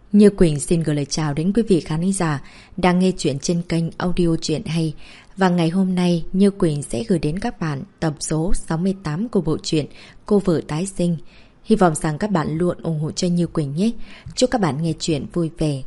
Như Quỳnh xin gửi lời chào đến quý vị khán giả đang nghe chuyện trên kênh audio Chuyện Hay. Và ngày hôm nay, Như Quỳnh sẽ gửi đến các bạn tập số 68 của bộ truyện Cô Vợ Tái Sinh. Hy vọng rằng các bạn luôn ủng hộ cho Như Quỳnh nhé. Chúc các bạn nghe chuyện vui vẻ.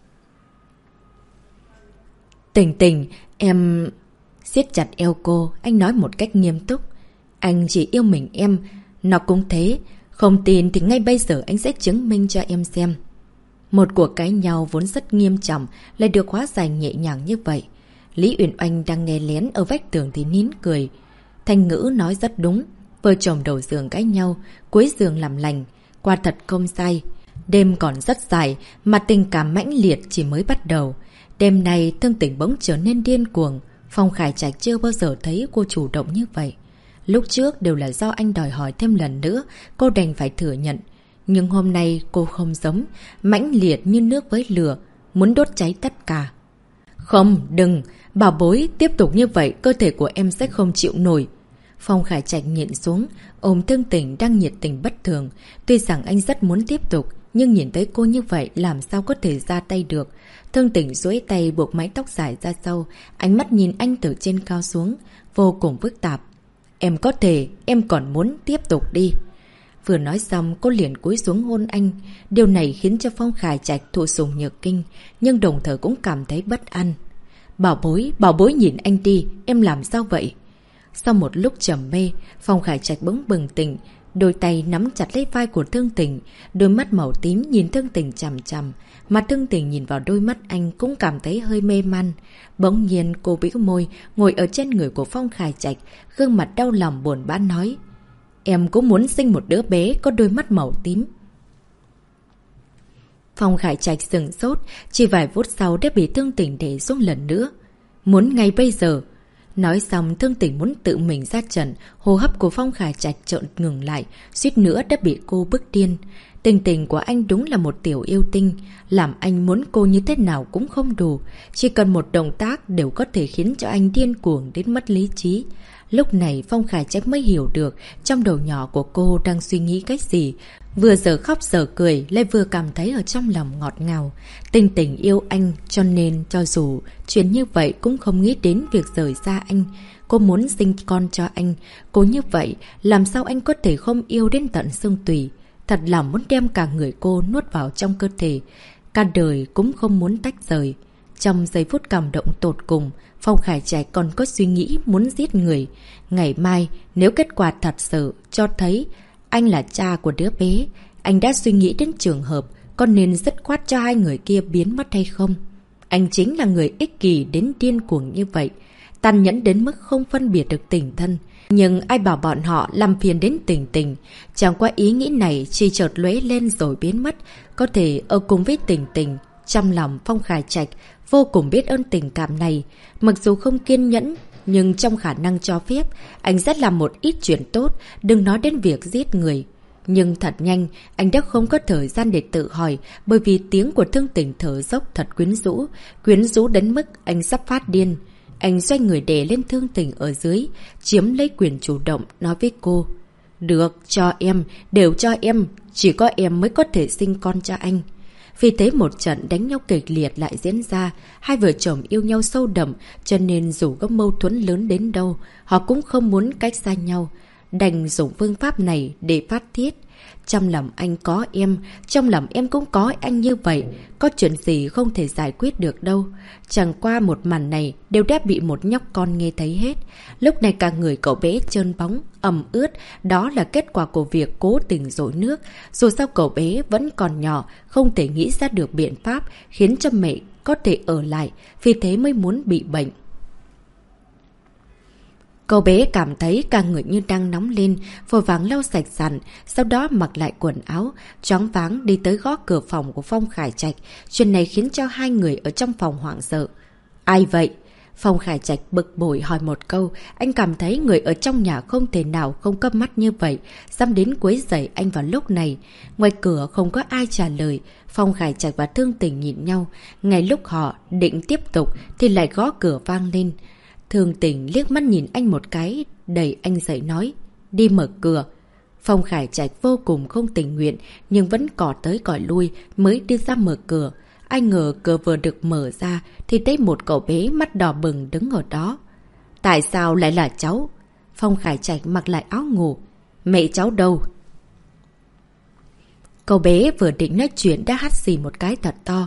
Tình Tình, em... Siết chặt eo cô, anh nói một cách nghiêm túc. Anh chỉ yêu mình em, nó cũng thế. Không tin thì ngay bây giờ anh sẽ chứng minh cho em xem. Một cuộc cãi nhau vốn rất nghiêm trọng lại được hóa giải nhẹ nhàng như vậy. Lý Uyển Oanh đang nghe lén ở vách tường thì nín cười. Thanh Ngữ nói rất đúng. Vợ chồng đầu giường cãi nhau, cuối giường làm lành. Quả thật không sai. Đêm còn rất dài mà tình cảm mãnh liệt chỉ mới bắt đầu. Đêm này Thương Tình bỗng trở nên điên cuồng. Phong Khải Trạch chưa bao giờ thấy cô chủ động như vậy. Lúc trước đều là do anh đòi hỏi thêm lần nữa, cô đành phải thừa nhận. Nhưng hôm nay cô không giống, mãnh liệt như nước với lửa, muốn đốt cháy tất cả. Không, đừng, bảo bối, tiếp tục như vậy cơ thể của em sẽ không chịu nổi. Phong Khải Trạch nhịn xuống, ôm Thương Tình đang nhiệt tình bất thường. Tuy rằng anh rất muốn tiếp tục, nhưng nhìn thấy cô như vậy làm sao có thể ra tay được. Thương Tình duỗi tay buộc mái tóc dài ra sau, ánh mắt nhìn anh từ trên cao xuống, vô cùng phức tạp. Em có thể, em còn muốn tiếp tục đi. Vừa nói xong cô liền cúi xuống hôn anh. Điều này khiến cho Phong Khải Trạch thụ sủng nhược kinh, nhưng đồng thời cũng cảm thấy bất an. Bảo bối nhìn anh đi, em làm sao vậy? Sau một lúc trầm mê, Phong Khải Trạch bỗng bừng tỉnh, đôi tay nắm chặt lấy vai của Thương Tình, đôi mắt màu tím nhìn Thương Tình chằm chằm, mà Thương Tình nhìn vào đôi mắt anh cũng cảm thấy hơi mê man. Bỗng nhiên cô bĩu môi, ngồi ở trên người của Phong Khải Trạch, gương mặt đau lòng buồn bã nói: Em cũng muốn sinh một đứa bé có đôi mắt màu tím. Phong Khải Trạch sừng sốt, chỉ vài phút sau đã bị Thương Tình đè xuống lần nữa. Muốn ngay bây giờ. Nói xong Thương Tình muốn tự mình ra trận, hô hấp của Phong Khải Trạch chợt ngừng lại, suýt nữa đã bị cô bức điên. Tình tình của anh đúng là một tiểu yêu tinh, làm anh muốn cô như thế nào cũng không đủ, chỉ cần một động tác đều có thể khiến cho anh điên cuồng đến mất lý trí. Lúc này Phong Khải Trạch mới hiểu được trong đầu nhỏ của cô đang suy nghĩ cái gì. Vừa giờ khóc giờ cười, lại vừa cảm thấy ở trong lòng ngọt ngào. Tình tình yêu anh, cho nên cho dù chuyện như vậy cũng không nghĩ đến việc rời xa anh. Cô muốn sinh con cho anh. Cô như vậy, làm sao anh có thể không yêu đến tận xương tủy. Thật lòng muốn đem cả người cô nuốt vào trong cơ thể. Cả đời cũng không muốn tách rời. Trong giây phút cảm động tột cùng, Phong Khải Trạch còn có suy nghĩ muốn giết người. Ngày mai, nếu kết quả thật sự cho thấy anh là cha của đứa bé, anh đã suy nghĩ đến trường hợp có nên dứt khoát cho hai người kia biến mất hay không. Anh chính là người ích kỷ đến điên cuồng như vậy, tàn nhẫn đến mức không phân biệt được tình thân. Nhưng ai bảo bọn họ làm phiền đến Tình Tình. Chẳng qua ý nghĩ này chỉ chợt lóe lên rồi biến mất. Có thể ở cùng với Tình Tình. Trong lòng Phong Khải Trạch vô cùng biết ơn tình cảm này. Mặc dù không kiên nhẫn, nhưng trong khả năng cho phép, anh sẽ làm một ít chuyện tốt, đừng nói đến việc giết người. Nhưng thật nhanh, anh đã không có thời gian để tự hỏi, bởi vì tiếng của Thương Tình thở dốc thật quyến rũ đến mức anh sắp phát điên. Anh xoay người đè lên Thương Tình ở dưới, chiếm lấy quyền chủ động, nói với cô: Được, cho em, đều cho em, chỉ có em mới có thể sinh con cho anh. Vì thế một trận đánh nhau kịch liệt lại diễn ra, hai vợ chồng yêu nhau sâu đậm, cho nên dù có mâu thuẫn lớn đến đâu, họ cũng không muốn cách xa nhau. Đành dùng phương pháp này để phát tiết. Trong lòng anh có em, trong lòng em cũng có anh như vậy. Có chuyện gì không thể giải quyết được đâu. Chẳng qua một màn này đều đã bị một nhóc con nghe thấy hết. Lúc này cả người cậu bé trơn bóng, ẩm ướt. Đó là kết quả của việc cố tình dội nước. Dù sao cậu bé vẫn còn nhỏ, không thể nghĩ ra được biện pháp khiến cho mẹ có thể ở lại. Vì thế mới muốn bị bệnh. Cậu bé cảm thấy cả người như đang nóng lên, vội vàng lau sạch sàn, sau đó mặc lại quần áo, choáng váng đi tới gõ cửa phòng của Phong Khải Trạch. Chuyện này khiến cho hai người ở trong phòng hoảng sợ. Ai vậy? Phong Khải Trạch bực bội hỏi một câu, anh cảm thấy người ở trong nhà không thể nào không cắp mắt như vậy, dám đến quấy rầy anh vào lúc này. Ngoài cửa không có ai trả lời, Phong Khải Trạch và Thương Tình nhìn nhau, ngay lúc họ định tiếp tục thì lại gõ cửa vang lên. Thương Tình liếc mắt nhìn anh một cái, đẩy anh dậy nói: Đi mở cửa. Phong Khải Trạch vô cùng không tình nguyện, nhưng vẫn cỏ tới cỏ lui mới đi ra mở cửa. Ai ngờ cửa vừa được mở ra thì thấy một cậu bé mắt đỏ bừng đứng ở đó. Tại sao lại là cháu? Phong Khải Trạch mặc lại áo ngủ. Mẹ cháu đâu? Cậu bé vừa định nói chuyện đã hắt xì một cái thật to.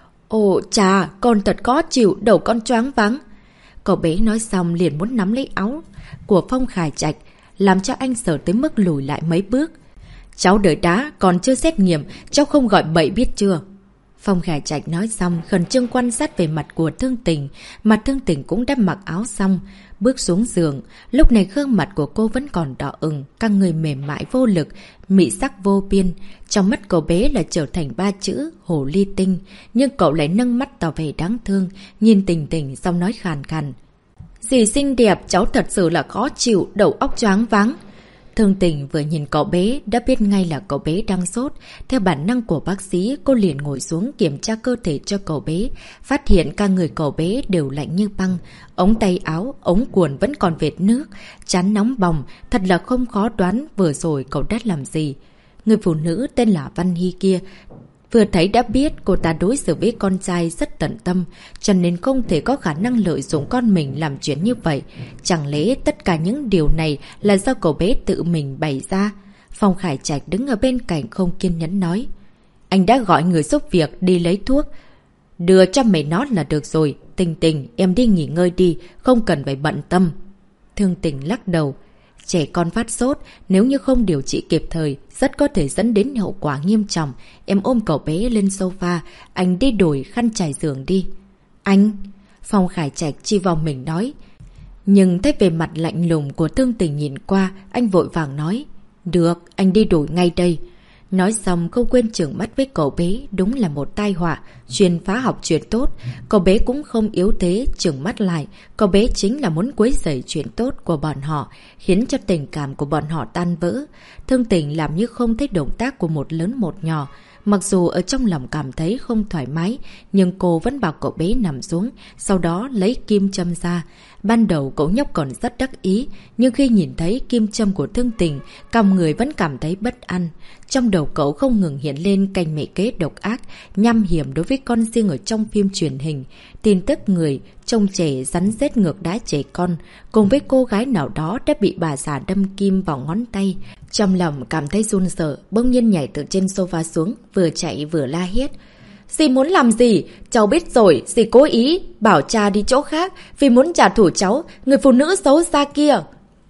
Ồ chà, con thật khó chịu, đầu con choáng váng. Cậu bé nói xong liền muốn nắm lấy áo của Phong Khải Trạch, làm cho anh sợ tới mức lùi lại mấy bước. Cháu đợi đã, còn chưa xét nghiệm, cháu không gọi bậy biết chưa? Phong Khải Trạch nói xong khẩn trương quan sát về mặt của Thương Tình, mà Thương Tình cũng đã mặc áo xong, bước xuống giường. Lúc này gương mặt của cô vẫn còn đỏ ửng, các người mềm mại vô lực, mị sắc vô biên. Trong mắt cậu bé là trở thành 3 chữ hồ ly tinh, nhưng cậu lại nâng mắt tỏ vẻ đáng thương, nhìn Tình Tình xong nói khàn khàn. Dì xinh đẹp, cháu thật sự là khó chịu, đầu óc choáng váng. Thương Tình vừa nhìn cậu bé đã biết ngay là cậu bé đang sốt. Theo bản năng của bác sĩ, cô liền ngồi xuống kiểm tra cơ thể cho cậu bé. Phát hiện cả người cậu bé đều lạnh như băng. Ống tay áo, ống quần vẫn còn vệt nước. Trán nóng bỏng, thật là không khó đoán vừa rồi cậu đã làm gì. Người phụ nữ tên là Văn Hy kia vừa thấy đã biết cô ta đối xử với con trai rất tận tâm, cho nên không thể có khả năng lợi dụng con mình làm chuyện như vậy. Chẳng lẽ tất cả những điều này là do cậu bé tự mình bày ra? Phong Khải Trạch đứng ở bên cạnh không kiên nhẫn nói. Anh đã gọi người giúp việc đi lấy thuốc. Đưa cho mẹ nó là được rồi. Tình Tình, em đi nghỉ ngơi đi, không cần phải bận tâm. Thương Tình lắc đầu. Trẻ con phát sốt, nếu như không điều trị kịp thời, rất có thể dẫn đến hậu quả nghiêm trọng. Em ôm cậu bé lên sofa, anh đi đổi khăn trải giường đi. Anh! Phong Khải Trạch chỉ vào mình nói. Nhưng thấy về mặt lạnh lùng của Thương Tình nhìn qua, anh vội vàng nói. Được, anh đi đổi ngay đây. Nói xong không quên trừng mắt với cậu bé, đúng là một tai họa, chuyên phá học chuyện tốt. Cậu bé cũng không yếu thế, trừng mắt lại. Cậu bé chính là muốn quấy rầy chuyện tốt của bọn họ, khiến cho tình cảm của bọn họ tan vỡ. Thương Tình làm như không thấy động tác của một lớn một nhỏ. Mặc dù ở trong lòng cảm thấy không thoải mái, nhưng cô vẫn bảo cậu bé nằm xuống, sau đó lấy kim châm ra. Ban đầu cậu nhóc còn rất đắc ý, nhưng khi nhìn thấy kim châm của Thương Tình, cả người vẫn cảm thấy bất an. Trong đầu cậu không ngừng hiện lên cành mẹ kế độc ác, nham hiểm đối với con riêng ở trong phim truyền hình. Tin tức người trông trẻ rắn rết ngược đá trẻ con, cùng với cô gái nào đó đã bị bà già đâm kim vào ngón tay. Trong lòng cảm thấy run sợ, bỗng nhiên nhảy từ trên sofa xuống, vừa chạy vừa la hét. Dì muốn làm gì? Cháu biết rồi, dì cố ý bảo cha đi chỗ khác vì muốn trả thù cháu, người phụ nữ xấu xa kia.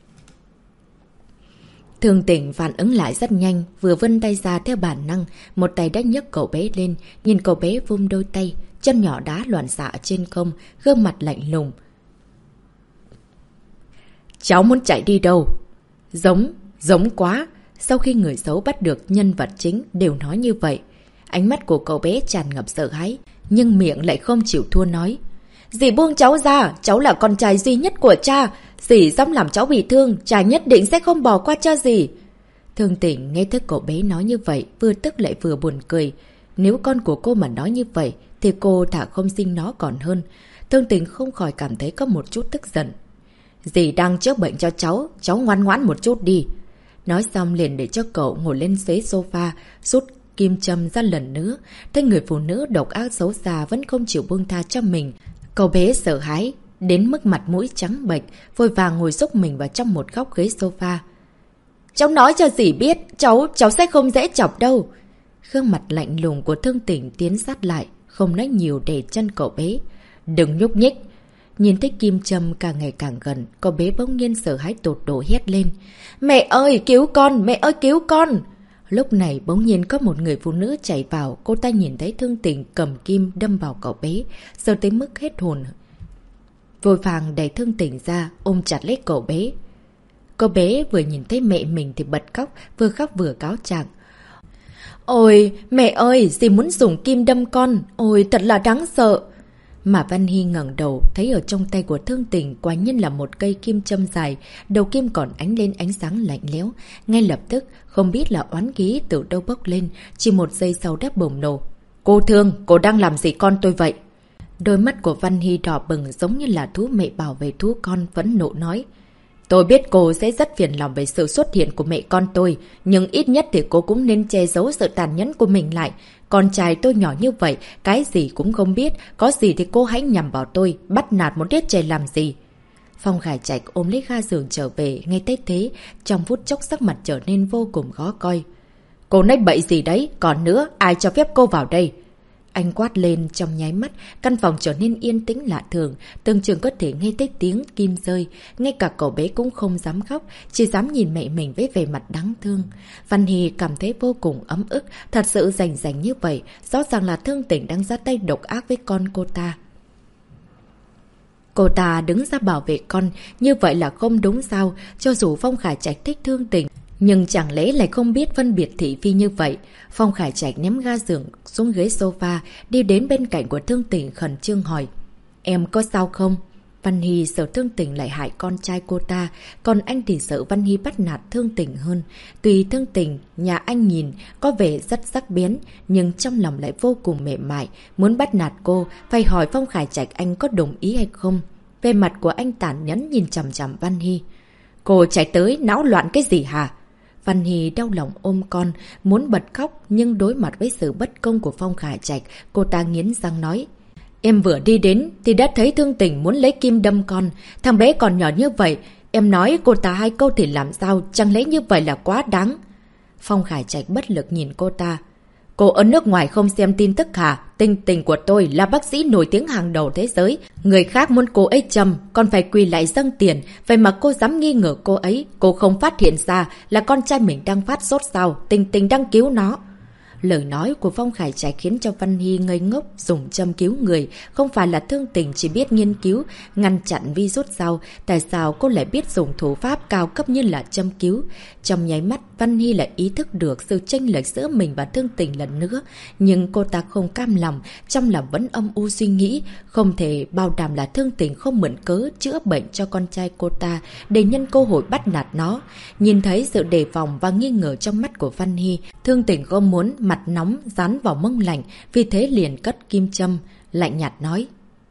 Thương Tình phản ứng lại rất nhanh, vừa vươn tay ra theo bản năng, một tay đã nhấc cậu bé lên, nhìn cậu bé vung đôi tay, chân nhỏ đá loạn xạ trên không, gương mặt lạnh lùng. Cháu muốn chạy đi đâu? Giống quá. Sau khi người xấu bắt được nhân vật chính đều nói như vậy, ánh mắt của cậu bé tràn ngập sợ hãi, nhưng miệng lại không chịu thua nói. Dì buông cháu ra, cháu là con trai duy nhất của cha. Dì dám làm cháu bị thương, cha nhất định sẽ không bỏ qua cho dì. Thương Tình nghe thấy cậu bé nói như vậy, vừa tức lại vừa buồn cười. Nếu con của cô mà nói như vậy, thì cô thà không sinh nó còn hơn. Thương Tình không khỏi cảm thấy có một chút tức giận. Dì đang chữa bệnh cho cháu ngoan ngoãn một chút đi. Nói xong liền để cho cậu ngồi lên ghế sofa, rút kim châm ra lần nữa. Thấy người phụ nữ độc ác xấu xa vẫn không chịu buông tha cho mình. Cậu bé sợ hãi, đến mức mặt mũi trắng bệch, vội vàng ngồi xúc mình vào trong một góc ghế sofa. Cháu nói cho dì biết, cháu sẽ không dễ chọc đâu. Gương mặt lạnh lùng của Thương Tình tiến sát lại, không nói nhiều để chân cậu bé. Đừng nhúc nhích. Nhìn thấy kim châm càng ngày càng gần, cậu bé bỗng nhiên sợ hãi tột độ hét lên. Mẹ ơi, cứu con! Mẹ ơi, cứu con! Lúc này bỗng nhiên có một người phụ nữ chạy vào, cô ta nhìn thấy Thương Tình cầm kim đâm vào cậu bé, sợ tới mức hết hồn. Vội vàng đẩy Thương Tình ra, ôm chặt lấy cậu bé. Cậu bé vừa nhìn thấy mẹ mình thì bật khóc vừa cáo trạng. Ôi, mẹ ơi, dì muốn dùng kim đâm con, ôi thật là đáng sợ. Mà Văn Hy ngẩng đầu, thấy ở trong tay của Thương Tình quả nhiên là một cây kim châm dài, đầu kim còn ánh lên ánh sáng lạnh lẽo. Ngay lập tức, không biết là oán khí từ đâu bốc lên, chỉ một giây sau đã bùng nổ. Cô Thương, cô đang làm gì con tôi vậy? Đôi mắt của Văn Hy đỏ bừng giống như là thú mẹ bảo vệ thú con, vẫn nộ nói. Tôi biết cô sẽ rất phiền lòng về sự xuất hiện của mẹ con tôi, nhưng ít nhất thì cô cũng nên che giấu sự tàn nhẫn của mình lại. Con trai tôi nhỏ như vậy, cái gì cũng không biết, có gì thì cô hãy nhằm vào tôi, bắt nạt một đứa trẻ làm gì. Phong Khải Trạch ôm lấy ga giường trở về, ngay tới thế, trong phút chốc sắc mặt trở nên vô cùng khó coi. Cô nói bậy gì đấy, còn nữa, ai cho phép cô vào đây? Anh quát lên trong nháy mắt, căn phòng trở nên yên tĩnh lạ thường, tưởng chừng có thể nghe thấy tiếng kim rơi. Ngay cả cậu bé cũng không dám khóc, chỉ dám nhìn mẹ mình với vẻ mặt đáng thương. Văn Hy cảm thấy vô cùng ấm ức, thật sự rành như vậy, rõ ràng là Thương Tỉnh đang ra tay độc ác với con cô ta. Cô ta đứng ra bảo vệ con, như vậy là không đúng sao, cho dù Phong Khải Trạch thích Thương Tỉnh. Nhưng chẳng lẽ lại không biết phân biệt thị phi như vậy? Phong Khải Trạch ném ga giường xuống ghế sofa, đi đến bên cạnh của Thương Tỉnh khẩn trương hỏi. Em có sao không? Văn Hy sợ Thương Tỉnh lại hại con trai cô ta, còn anh thì sợ Văn Hy bắt nạt Thương Tỉnh hơn. Tuy Thương Tỉnh, nhà anh nhìn, có vẻ rất sắc bén, nhưng trong lòng lại vô cùng mềm mại. Muốn bắt nạt cô, phải hỏi Phong Khải Trạch anh có đồng ý hay không? Về mặt của anh tàn nhẫn nhìn chằm chằm Văn Hy. Cô chạy tới, náo loạn cái gì hả? Văn Hy đau lòng ôm con, muốn bật khóc, nhưng đối mặt với sự bất công của Phong Khải Trạch, cô ta nghiến răng nói. Em vừa đi đến thì đã thấy Thương Tỉnh muốn lấy kim đâm con. Thằng bé còn nhỏ như vậy, em nói cô ta 2 câu thì làm sao, chẳng lẽ như vậy là quá đáng? Phong Khải Trạch bất lực nhìn cô ta. Cô ở nước ngoài không xem tin tức hả? Tình tình của tôi là bác sĩ nổi tiếng hàng đầu thế giới. Người khác muốn cô ấy châm, còn phải quỳ lại dâng tiền. Vậy mà cô dám nghi ngờ cô ấy. Cô không phát hiện ra là con trai mình đang phát sốt sao. Tình tình đang cứu nó. Lời nói của Phong Khải Trạch khiến cho Văn Hy ngây ngốc, dùng châm cứu người. Không phải là Thương Tỉnh chỉ biết nghiên cứu, ngăn chặn virus sao? Tại sao cô lại biết dùng thủ pháp cao cấp như là châm cứu? Trong nháy mắt, Văn Hy lại ý thức được sự chênh lệch giữa mình và Thương Tỉnh lần nữa. Nhưng cô ta không cam lòng, trong lòng vẫn âm u suy nghĩ. Không thể bảo đảm là Thương Tỉnh không mượn cớ chữa bệnh cho con trai cô ta để nhân cơ hội bắt nạt nó. Nhìn thấy sự đề phòng và nghi ngờ trong mắt của Văn Hy, Thương Tỉnh không muốn mặt nóng dán vào mông lạnh, vì thế liền cất kim châm, lạnh nhạt nói.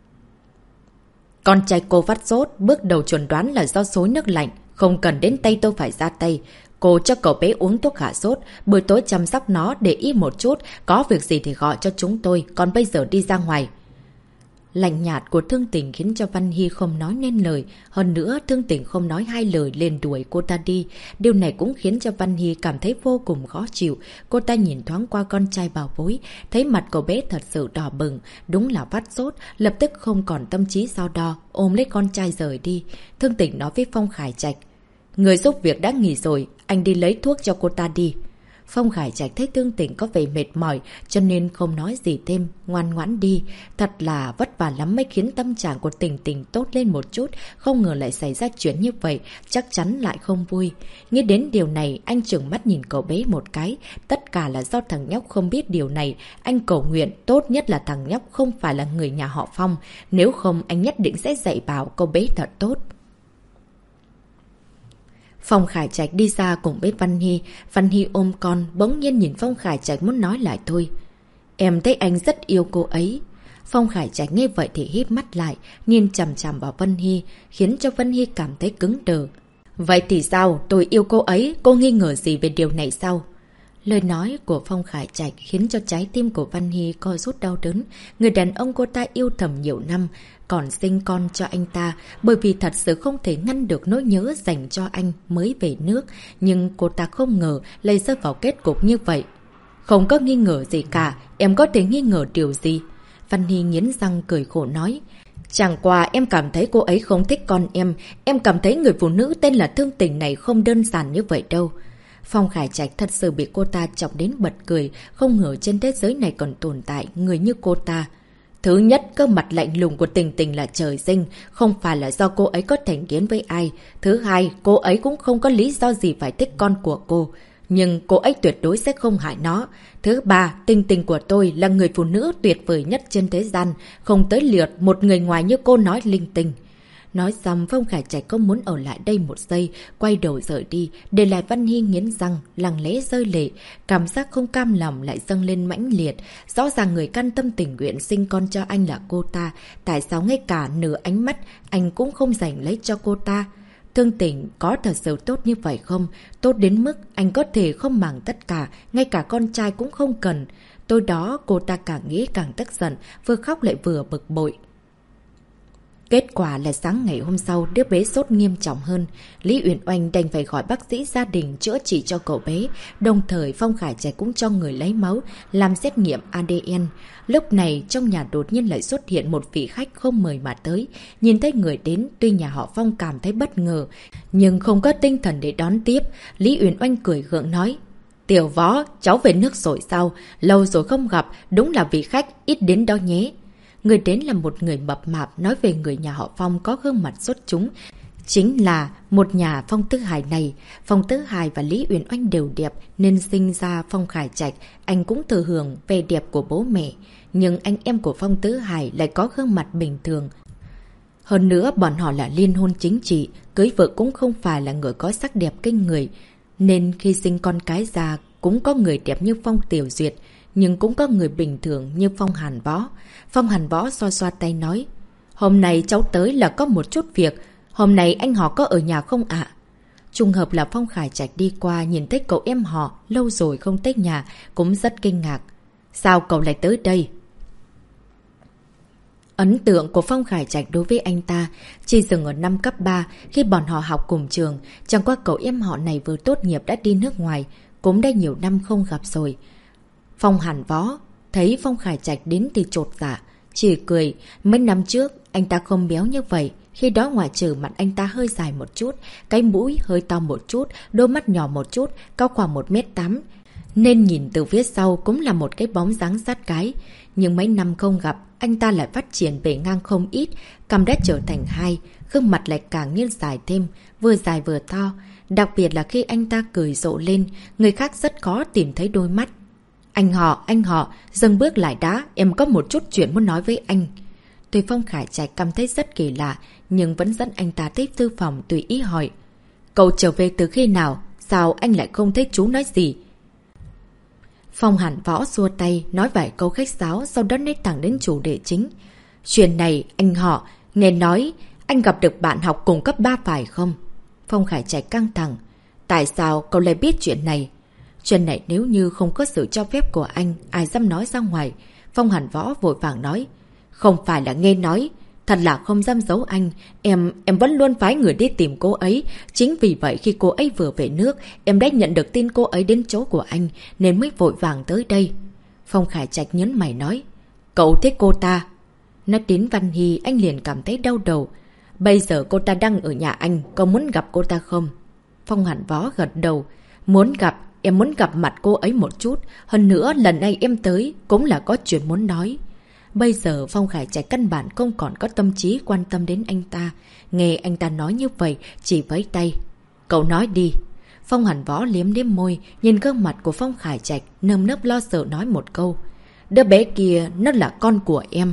Con trai cô phát sốt, bước đầu chuẩn đoán là do xối nước lạnh, không cần đến tay tôi phải ra tay. Cô cho cậu bé uống thuốc hạ sốt, buổi tối chăm sóc nó để ý một chút, có việc gì thì gọi cho chúng tôi, còn bây giờ đi ra ngoài. Lạnh nhạt của Thương Tỉnh khiến cho Văn Hy không nói nên lời. Hơn nữa, Thương Tỉnh không nói 2 lời liền đuổi cô ta đi. Điều này cũng khiến cho Văn Hy cảm thấy vô cùng khó chịu. Cô ta nhìn thoáng qua con trai bảo bối, thấy mặt cậu bé thật sự đỏ bừng, đúng là phát sốt, lập tức không còn tâm trí so đo, ôm lấy con trai rời đi. Thương Tỉnh nói với Phong Khải Trạch. Người giúp việc đã nghỉ rồi, anh đi lấy thuốc cho cô ta đi. Phong Khải Trạch thấy Thương Tỉnh có vẻ mệt mỏi, cho nên không nói gì thêm, ngoan ngoãn đi. Thật là vất vả lắm mới khiến tâm trạng của Tình Tình tốt lên một chút, không ngờ lại xảy ra chuyện như vậy, chắc chắn lại không vui. Nghĩ đến điều này, anh trừng mắt nhìn cậu bé một cái, tất cả là do thằng nhóc không biết điều này. Anh cầu nguyện tốt nhất là thằng nhóc không phải là người nhà họ Phong, nếu không anh nhất định sẽ dạy bảo cậu bé thật tốt. Phong Khải Trạch đi ra cùng với Văn Hy. Văn Hy ôm con, bỗng nhiên nhìn Phong Khải Trạch muốn nói lại thôi. Em thấy anh rất yêu cô ấy. Phong Khải Trạch nghe vậy thì híp mắt lại, nhìn chằm chằm vào Văn Hy, khiến cho Văn Hy cảm thấy cứng đờ. Vậy thì sao? Tôi yêu cô ấy, cô nghi ngờ gì về điều này sao? Lời nói của Phong Khải Trạch khiến cho trái tim của Văn Hy co rút đau đớn. Người đàn ông cô ta yêu thầm nhiều năm, còn sinh con cho anh ta, bởi vì thật sự không thể ngăn được nỗi nhớ dành cho anh mới về nước. Nhưng cô ta không ngờ lại rơi vào kết cục như vậy. Không có nghi ngờ gì cả, em có thể nghi ngờ điều gì? Văn Hy nghiến răng cười khổ nói. Chẳng qua em cảm thấy cô ấy không thích con em cảm thấy người phụ nữ tên là Thương Tỉnh này không đơn giản như vậy đâu. Phong Khải Trạch thật sự bị cô ta chọc đến bật cười, không ngờ trên thế giới này còn tồn tại người như cô ta. Thứ nhất, cơ mặt lạnh lùng của Tình Tình là trời sinh, không phải là do cô ấy có thành kiến với ai. Thứ hai, cô ấy cũng không có lý do gì phải thích con của cô, nhưng cô ấy tuyệt đối sẽ không hại nó. Thứ ba, Tình Tình của tôi là người phụ nữ tuyệt vời nhất trên thế gian, không tới lượt một người ngoài như cô nói linh tinh. Nói xong, Phong Khải Trạch không muốn ở lại đây một giây, quay đầu rời đi, để lại Văn Hy nghiến răng, lặng lẽ rơi lệ. Cảm giác không cam lòng lại dâng lên mãnh liệt. Rõ ràng người can tâm tình nguyện sinh con cho anh là cô ta, tại sao ngay cả nửa ánh mắt anh cũng không dành lấy cho cô ta? Thương Tịnh có thật sự tốt như vậy không? Tốt đến mức anh có thể không màng tất cả, ngay cả con trai cũng không cần. Tối đó cô ta càng nghĩ càng tức giận, vừa khóc lại vừa bực bội. Kết quả là sáng ngày hôm sau, đứa bé sốt nghiêm trọng hơn. Lý Uyển Oanh đành phải gọi bác sĩ gia đình chữa trị cho cậu bé. Đồng thời Phong Khải Trạch cũng cho người lấy máu, làm xét nghiệm ADN. Lúc này trong nhà đột nhiên lại xuất hiện một vị khách không mời mà tới. Nhìn thấy người đến, tuy nhà họ Phong cảm thấy bất ngờ, nhưng không có tinh thần để đón tiếp. Lý Uyển Oanh cười gượng nói: Tiểu Võ, cháu về nước rồi sao? Lâu rồi không gặp, đúng là vị khách ít đến đó nhé. Người đến là một người mập mạp, nói về người nhà họ Phong có gương mặt xuất chúng. Chính là một nhà Phong Tứ Hải này. Phong Tứ Hải và Lý Uyển Oanh đều đẹp nên sinh ra Phong Khải Trạch. Anh cũng thừa hưởng vẻ đẹp của bố mẹ. Nhưng anh em của Phong Tứ Hải lại có gương mặt bình thường. Hơn nữa bọn họ là liên hôn chính trị, cưới vợ cũng không phải là người có sắc đẹp kinh người. Nên khi sinh con cái ra cũng có người đẹp như Phong Tiểu Duyệt, nhưng cũng có người bình thường như Phong Hàn Võ. Phong Hàn Võ xoa xoa tay nói: Hôm nay cháu tới là có một chút việc. Hôm nay anh họ có ở nhà không ạ? Trùng hợp là Phong Khải Trạch đi qua nhìn thấy cậu em họ lâu rồi không tới nhà, cũng rất kinh ngạc. Sao cậu lại tới đây? Ấn tượng của Phong Khải Trạch đối với anh ta chỉ dừng ở năm cấp 3 khi bọn họ học cùng trường. Chẳng qua cậu em họ này vừa tốt nghiệp đã đi nước ngoài, cũng đã nhiều năm không gặp rồi. Phong Hàn Võ thấy Phong Khải Trạch đến thì chột dạ, chỉ cười. Mấy năm trước anh ta không béo như vậy. Khi đó ngoại trừ mặt anh ta hơi dài một chút, cái mũi hơi to một chút, đôi mắt nhỏ một chút, cao khoảng 1m8, nên nhìn từ phía sau cũng là một cái bóng dáng sát cái. Nhưng mấy năm không gặp, anh ta lại phát triển bề ngang không ít, cằm đã trở thành hai, gương mặt lại càng như dài thêm, vừa dài vừa to. Đặc biệt là khi anh ta cười rộ lên, người khác rất khó tìm thấy đôi mắt. Anh họ, dừng bước lại đã, em có một chút chuyện muốn nói với anh. Tuy Phong Khải Trạch cảm thấy rất kỳ lạ, nhưng vẫn dẫn anh ta tới thư phòng tùy ý hỏi. Cậu trở về từ khi nào? Sao anh lại không thấy chú nói gì? Phong Hàn Võ xua tay, nói vài câu khách sáo, sau đó nói thẳng đến chủ đề chính. Chuyện này, anh họ, nghe nói, anh gặp được bạn học cùng cấp 3 phải không? Phong Khải Trạch căng thẳng. Tại sao cậu lại biết chuyện này? Chuyện này nếu như không có sự cho phép của anh, ai dám nói ra ngoài? Phong Hàn Võ vội vàng nói. Không phải là nghe nói, thật là không dám giấu anh. Em vẫn luôn phái người đi tìm cô ấy. Chính vì vậy khi cô ấy vừa về nước, em đã nhận được tin cô ấy đến chỗ của anh, nên mới vội vàng tới đây. Phong Khải Trạch nhấn mày nói. Cậu thích cô ta? Nói đến Văn Hy, anh liền cảm thấy đau đầu. Bây giờ cô ta đang ở nhà anh, có muốn gặp cô ta không? Phong Hàn Võ gật đầu. Muốn gặp, em muốn gặp mặt cô ấy một chút. Hơn nữa, lần này em tới cũng là có chuyện muốn nói. Bây giờ Phong Khải Trạch căn bản không còn có tâm trí quan tâm đến anh ta. Nghe anh ta nói như vậy, chỉ vẫy tay. Cậu nói đi. Phong Hàn Võ liếm liếm môi, nhìn gương mặt của Phong Khải Trạch, nơm nớp lo sợ nói một câu. Đứa bé kia, nó là con của em.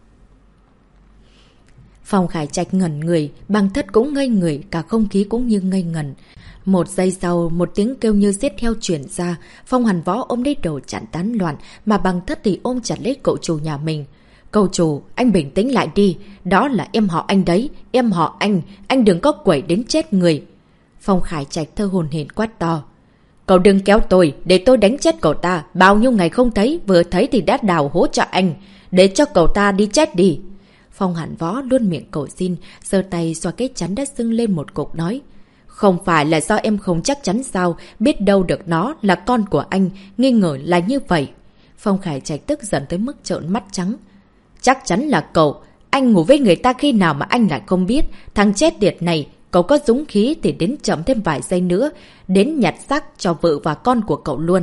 Phong Khải Trạch ngẩn người, Băng Thất cũng ngây người, cả không khí cũng như ngây ngẩn. Một giây sau, một tiếng kêu như giết heo chuyển ra. Phong Hàn Võ ôm lấy đầu chặn tán loạn, mà Băng Thất thì ôm chặt lấy cậu chủ nhà mình. Cậu chủ, anh bình tĩnh lại đi. Đó là em họ anh đấy, em họ anh đừng có quẩy đến chết người. Phong Khải Trạch thơ hồn hển quát to. Cậu đừng kéo tôi, để tôi đánh chết cậu ta. Bao nhiêu ngày không thấy, vừa thấy thì đã đào hố cho anh. Để cho cậu ta đi chết đi. Phong Hàn Võ luôn miệng cầu xin, giơ tay xoa cái chắn đã sưng lên một cục nói. Không phải là do em không chắc chắn sao, biết đâu được nó là con của anh, nghi ngờ là như vậy. Phong Khải Trạch tức giận tới mức trợn mắt trắng. Chắc chắn là cậu, anh ngủ với người ta khi nào mà anh lại không biết, thằng chết tiệt này, cậu có dũng khí thì đến chậm thêm vài giây nữa, đến nhặt xác cho vợ và con của cậu luôn.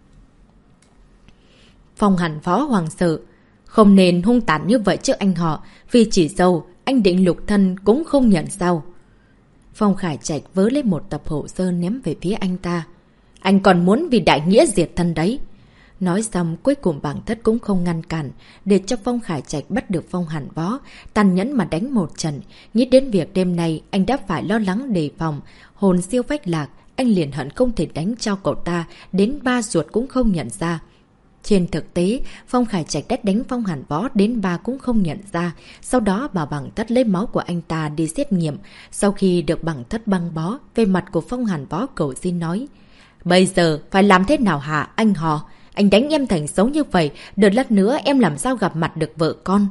Phong Hàn Võ hoàng sợ. Không nên hung tàn như vậy chứ anh họ, vì chỉ dâu, anh định lục thân cũng không nhận sao. Phong Khải Trạch vớ lấy một tập hồ sơ ném về phía anh ta. Anh còn muốn vì đại nghĩa diệt thân đấy. Nói xong cuối cùng Băng Thất cũng không ngăn cản, để cho Phong Khải Trạch bắt được Phong Hàn Võ, tàn nhẫn mà đánh một trận. Nghĩ đến việc đêm nay anh đã phải lo lắng đề phòng, hồn siêu phách lạc, anh liền hận không thể đánh cho cậu ta, đến ba ruột cũng không nhận ra. Trên thực tế, Phong Khải Trạch đã đánh Phong Hàn Võ đến bà cũng không nhận ra. Sau đó bảo bằng thất lấy máu của anh ta đi xét nghiệm. Sau khi được bằng thất băng bó, về mặt của Phong Hàn Võ cầu xin nói: "Bây giờ phải làm thế nào hả anh Hò? Anh đánh em thành xấu như vậy, đợt lát nữa em làm sao gặp mặt được vợ con?"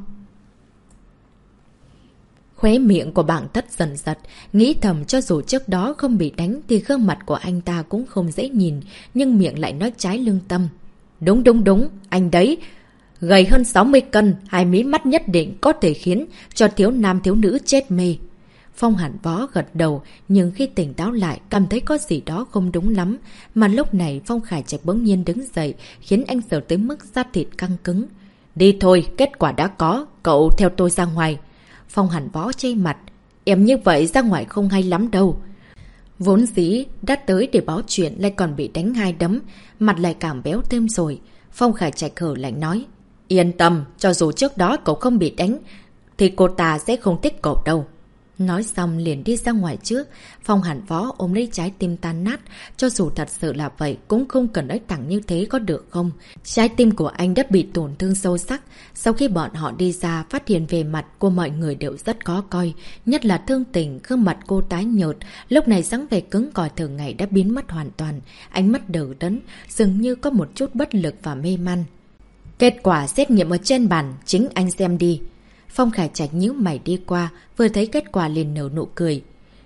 Khóe miệng của bảng thất dần giật, nghĩ thầm cho dù trước đó không bị đánh thì gương mặt của anh ta cũng không dễ nhìn, nhưng miệng lại nói trái lương tâm. Đúng, anh đấy, gầy hơn 60 cân, hai mí mắt nhất định có thể khiến cho thiếu nam thiếu nữ chết mê. Phong Hàn Võ gật đầu, nhưng khi tỉnh táo lại cảm thấy có gì đó không đúng lắm, mà lúc này Phong Khải Trạch bỗng nhiên đứng dậy, khiến anh sợ tới mức da thịt căng cứng. "Đi thôi, kết quả đã có, cậu theo tôi ra ngoài." Phong Hàn Võ chê mặt: "Em như vậy ra ngoài không hay lắm đâu." Vốn dĩ đã tới để báo chuyện lại còn bị đánh 2 đấm, mặt lại cảm béo thêm rồi. Phong Khải Trạch hở lạnh nói: "Yên tâm, cho dù trước đó cậu không bị đánh thì cô ta sẽ không thích cậu đâu." Nói xong liền đi ra ngoài trước. Phong Hàn Võ ôm lấy trái tim tan nát. Cho dù thật sự là vậy cũng không cần nói thẳng như thế có được không? Trái tim của anh đã bị tổn thương sâu sắc. Sau khi bọn họ đi ra, phát hiện về mặt của mọi người đều rất khó coi. Nhất là Thương Tình, gương mặt cô tái nhợt. Lúc này dáng vẻ cứng cỏi thường ngày đã biến mất hoàn toàn. Ánh mắt đờ đẫn, dường như có một chút bất lực và mê man. "Kết quả xét nghiệm ở trên bàn, chính anh xem đi." Phong Khải Trạch nhíu mày đi qua, vừa thấy kết quả liền nở nụ cười.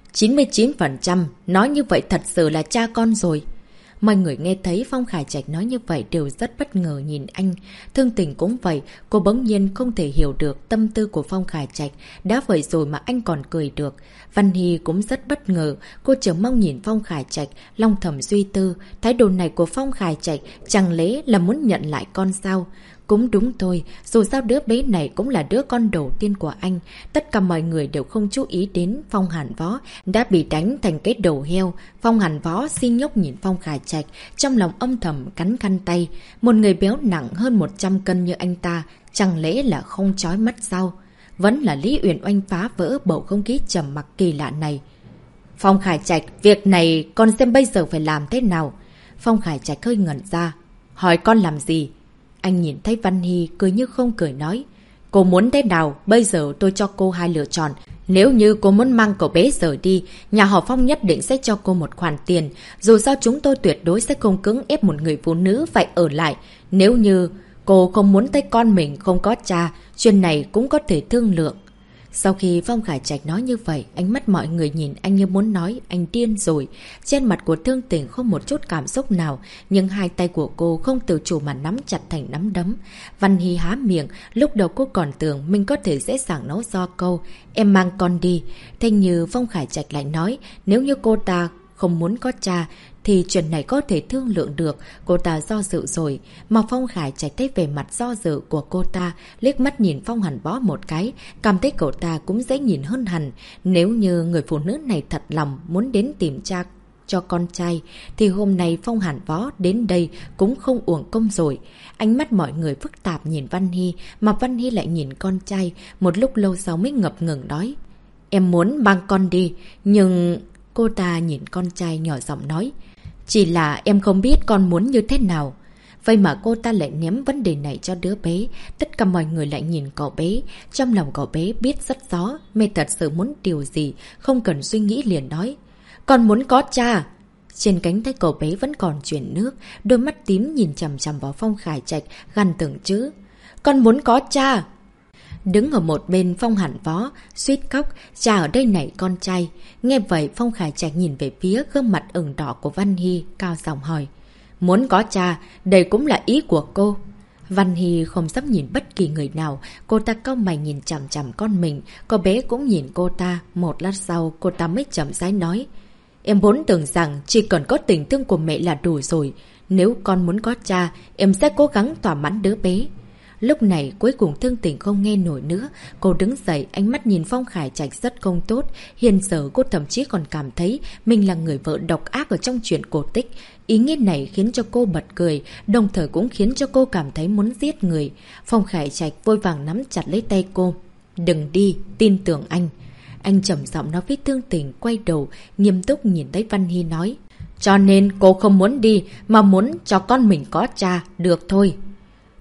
99%, nói như vậy thật sự là cha con rồi. Mọi người nghe thấy Phong Khải Trạch nói như vậy đều rất bất ngờ nhìn anh. Thương Tình cũng vậy, cô bỗng nhiên không thể hiểu được tâm tư của Phong Khải Trạch. Đã vậy rồi mà anh còn cười được. Văn Hy cũng rất bất ngờ, cô chờ mong nhìn Phong Khải Trạch, long thầm suy tư. Thái độ này của Phong Khải Trạch chẳng lẽ là muốn nhận lại con sao? Cũng đúng thôi, dù sao đứa bé này cũng là đứa con đầu tiên của anh. Tất cả mọi người đều không chú ý đến Phong Hàn Võ đã bị đánh thành cái đầu heo. Phong Hàn Võ xin nhốc nhìn Phong Khải Trạch, trong lòng âm thầm cắn khăn tay. Một người béo nặng hơn 100 cân như anh ta, chẳng lẽ là không chói mắt sao? Vẫn là Lý Uyển Oanh phá vỡ bầu không khí trầm mặc kỳ lạ này. "Phong Khải Trạch, việc này con xem bây giờ phải làm thế nào?" Phong Khải Trạch hơi ngẩn ra. "Hỏi con làm gì?" Anh nhìn thấy Văn Hy cười như không cười nói: "Cô muốn thế nào, bây giờ tôi cho cô 2 lựa chọn. Nếu như cô muốn mang cậu bé rời đi, nhà họ Phong nhất định sẽ cho cô một khoản tiền. Dù sao chúng tôi tuyệt đối sẽ không cưỡng ép một người phụ nữ phải ở lại. Nếu như cô không muốn thấy con mình không có cha, chuyện này cũng có thể thương lượng." Sau khi Phong Khải Trạch nói như vậy, ánh mắt mọi người nhìn anh như muốn nói anh điên rồi. Trên mặt của Thương Tình không một chút cảm xúc nào, nhưng hai tay của cô không tự chủ mà nắm chặt thành nắm đấm. Văn Hy há miệng, lúc đầu cô còn tưởng mình có thể dễ dàng nói do câu "em mang con đi". Thế như Phong Khải Trạch lại nói nếu như cô ta không muốn có cha thì chuyện này có thể thương lượng được. Cô ta do dự rồi, mà Phong Khải Trạch thấy về mặt do dự của cô ta, liếc mắt nhìn Phong Hàn Võ một cái, cảm thấy cậu ta cũng dễ nhìn hơn hẳn. Nếu như người phụ nữ này thật lòng muốn đến tìm cha cho con trai, thì hôm nay Phong Hàn Võ đến đây cũng không uổng công rồi. Ánh mắt mọi người phức tạp nhìn Văn Hy, mà Văn Hy lại nhìn con trai, một lúc lâu sau mới ngập ngừng nói: "Em muốn mang con đi, nhưng..." Cô ta nhìn con trai nhỏ giọng nói: "Chỉ là em không biết con muốn như thế nào." Vậy mà cô ta lại ném vấn đề này cho đứa bé. Tất cả mọi người lại nhìn cậu bé. Trong lòng cậu bé biết rất rõ mẹ thật sự muốn điều gì, không cần suy nghĩ liền nói: "Con muốn có cha." Trên cánh tay cậu bé vẫn còn chuyển nước, đôi mắt tím nhìn chằm chằm vào Phong Khải Trạch, gằn từng chữ: "Con muốn có cha." Đứng ở một bên Phong Hàn Võ suýt khóc: "Cha ở đây này con trai." Nghe vậy Phong Khải Trạch nhìn về phía gương mặt ửng đỏ của Văn Hy, cao giọng hỏi: "Muốn có cha, đây cũng là ý của cô?" Văn Hy không dám nhìn bất kỳ người nào, cô ta cau mày nhìn chằm chằm con mình, cô bé cũng nhìn cô ta. Một lát sau cô ta mới chậm rãi nói: "Em vốn tưởng rằng chỉ cần có tình thương của mẹ là đủ rồi. Nếu con muốn có cha, em sẽ cố gắng thỏa mãn đứa bé." Lúc này cuối cùng Thương Tình không nghe nổi nữa. Cô đứng dậy, ánh mắt nhìn Phong Khải Trạch rất không tốt. Hiện giờ cô thậm chí còn cảm thấy mình là người vợ độc ác ở trong chuyện cổ tích. Ý nghĩ này khiến cho cô bật cười, đồng thời cũng khiến cho cô cảm thấy muốn giết người. Phong Khải Trạch vội vàng nắm chặt lấy tay cô: "Đừng đi, tin tưởng anh." Anh trầm giọng nói với Thương Tình, quay đầu nghiêm túc nhìn thấy Văn Hy nói: "Cho nên cô không muốn đi mà muốn cho con mình có cha, được thôi."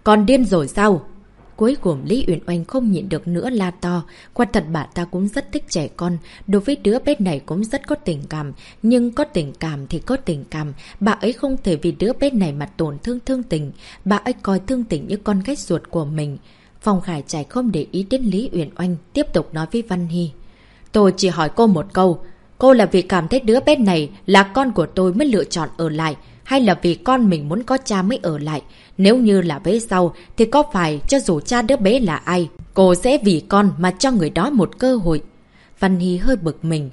Con điên rồi sao? Cuối cùng Lý Uyển Oanh không nhịn được nữa la to. Quả thật bà ta cũng rất thích trẻ con. Đối với đứa bé này cũng rất có tình cảm. Nhưng có tình cảm thì có tình cảm. Bà ấy không thể vì đứa bé này mà tổn thương Thương Tình. Bà ấy coi Thương Tình như con gái ruột của mình. Phong Khải Trạch không để ý đến Lý Uyển Oanh, tiếp tục nói với Văn Hy. Tôi chỉ hỏi cô một câu. Cô là vì cảm thấy đứa bé này là con của tôi mới lựa chọn ở lại, hay là vì con mình muốn có cha mới ở lại? Nếu như là về sau, thì có phải cho dù cha đứa bé là ai, cô sẽ vì con mà cho người đó một cơ hội? Văn Hy hơi bực mình.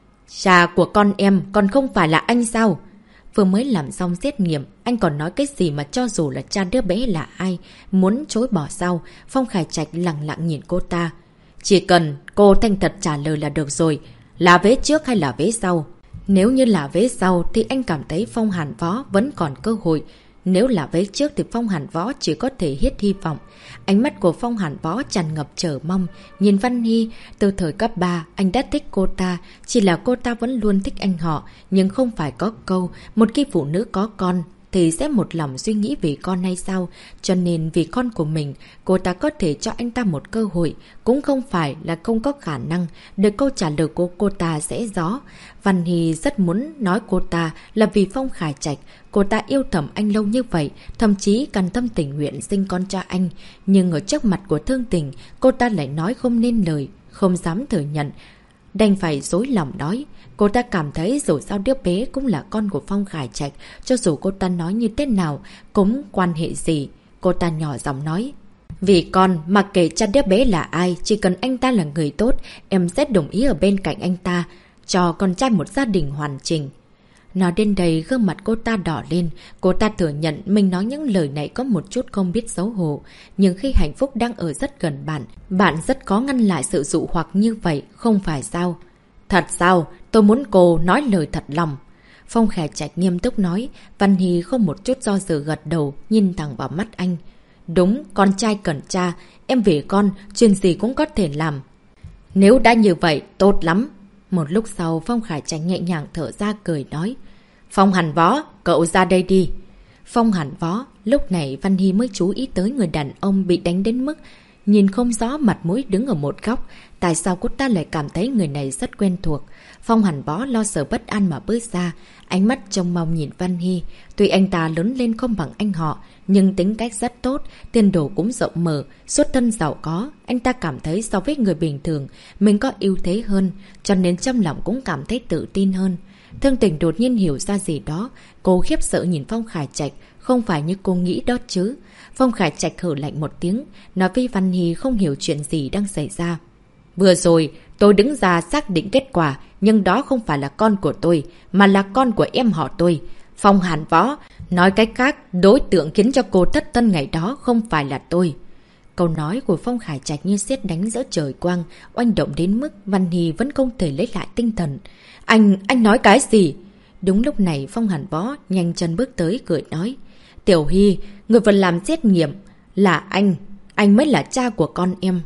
Cha của con em còn không phải là anh sao? Vừa mới làm xong xét nghiệm, anh còn nói cái gì mà cho dù là cha đứa bé là ai, muốn chối bỏ sao? Phong Khải Trạch lặng lặng nhìn cô ta. Chỉ cần cô thành thật trả lời là được rồi. Là vế trước hay là vế sau? Nếu như là vế sau thì anh cảm thấy Phong Hàn Võ vẫn còn cơ hội. Nếu là vế trước thì Phong Hàn Võ chỉ có thể hết hy vọng. Ánh mắt của Phong Hàn Võ tràn ngập chờ mong. Nhìn Văn Hy, từ thời cấp 3, anh đã thích cô ta. Chỉ là cô ta vẫn luôn thích anh họ. Nhưng không phải có câu, một khi phụ nữ có con thì sẽ một lòng suy nghĩ về con hay sao? Cho nên vì con của mình, cô ta có thể cho anh ta một cơ hội. Cũng không phải là không có khả năng. Được câu trả lời của cô ta sẽ rõ. Văn Hy rất muốn nói cô ta là vì Phong Khải Trạch. Cô ta yêu thầm anh lâu như vậy, thậm chí cam tâm tình nguyện sinh con cho anh. Nhưng ở trước mặt của Thương Tình, cô ta lại nói không nên lời, không dám thừa nhận. Đành phải dối lòng nói. Cô ta cảm thấy dù sao đứa bé cũng là con của Phong Khải Trạch. Cho dù cô ta nói như thế nào, cũng quan hệ gì. Cô ta nhỏ giọng nói. Vì con, mặc kệ cha đứa bé là ai, chỉ cần anh ta là người tốt, em sẽ đồng ý ở bên cạnh anh ta, cho con trai một gia đình hoàn chỉnh. Nói đến đây, gương mặt cô ta đỏ lên. Cô ta thừa nhận mình nói những lời này có một chút không biết xấu hổ. Nhưng khi hạnh phúc đang ở rất gần bạn, bạn rất khó ngăn lại sự dụ hoặc như vậy, không phải sao? Thật sao? Tôi muốn cô nói lời thật lòng. Phong Khải Trạch nghiêm túc nói. Văn Hy không một chút do dự gật đầu, nhìn thẳng vào mắt anh. Đúng, con trai cần cha. Em về con, chuyện gì cũng có thể làm. Nếu đã như vậy, tốt lắm. Một lúc sau, Phong Khải Trạch nhẹ nhàng thở ra cười nói. Phong Hàn Võ, cậu ra đây đi. Phong Hàn Võ, lúc này Văn Hy mới chú ý tới người đàn ông bị đánh đến mức nhìn không rõ mặt mũi đứng ở một góc. Tại sao cô ta lại cảm thấy người này rất quen thuộc? Phong Hàn Võ lo sợ bất an mà bước ra. Ánh mắt trông mong nhìn Văn Hy. Tuy anh ta lớn lên không bằng anh họ, nhưng tính cách rất tốt, tiền đồ cũng rộng mở, xuất thân giàu có. Anh ta cảm thấy so với người bình thường, mình có ưu thế hơn, cho nên trong lòng cũng cảm thấy tự tin hơn. Thương Tình đột nhiên hiểu ra gì đó. Cô khiếp sợ nhìn Phong Khải Trạch. Không phải như cô nghĩ đó chứ. Phong Khải Trạch hử lạnh một tiếng, nói với Văn Hy không hiểu chuyện gì đang xảy ra. Vừa rồi, tôi đứng ra xác định kết quả, nhưng đó không phải là con của tôi, mà là con của em họ tôi. Phong Hàn Võ, nói cách khác, đối tượng khiến cho cô thất thân ngày đó không phải là tôi. Câu nói của Phong Khải Trạch như sét đánh giữa trời quang, oanh động đến mức Văn Hy vẫn không thể lấy lại tinh thần. Anh nói cái gì? Đúng lúc này Phong Hàn Võ nhanh chân bước tới cười nói. Tiểu Hy, người vừa làm xét nghiệm là anh mới là cha của con em.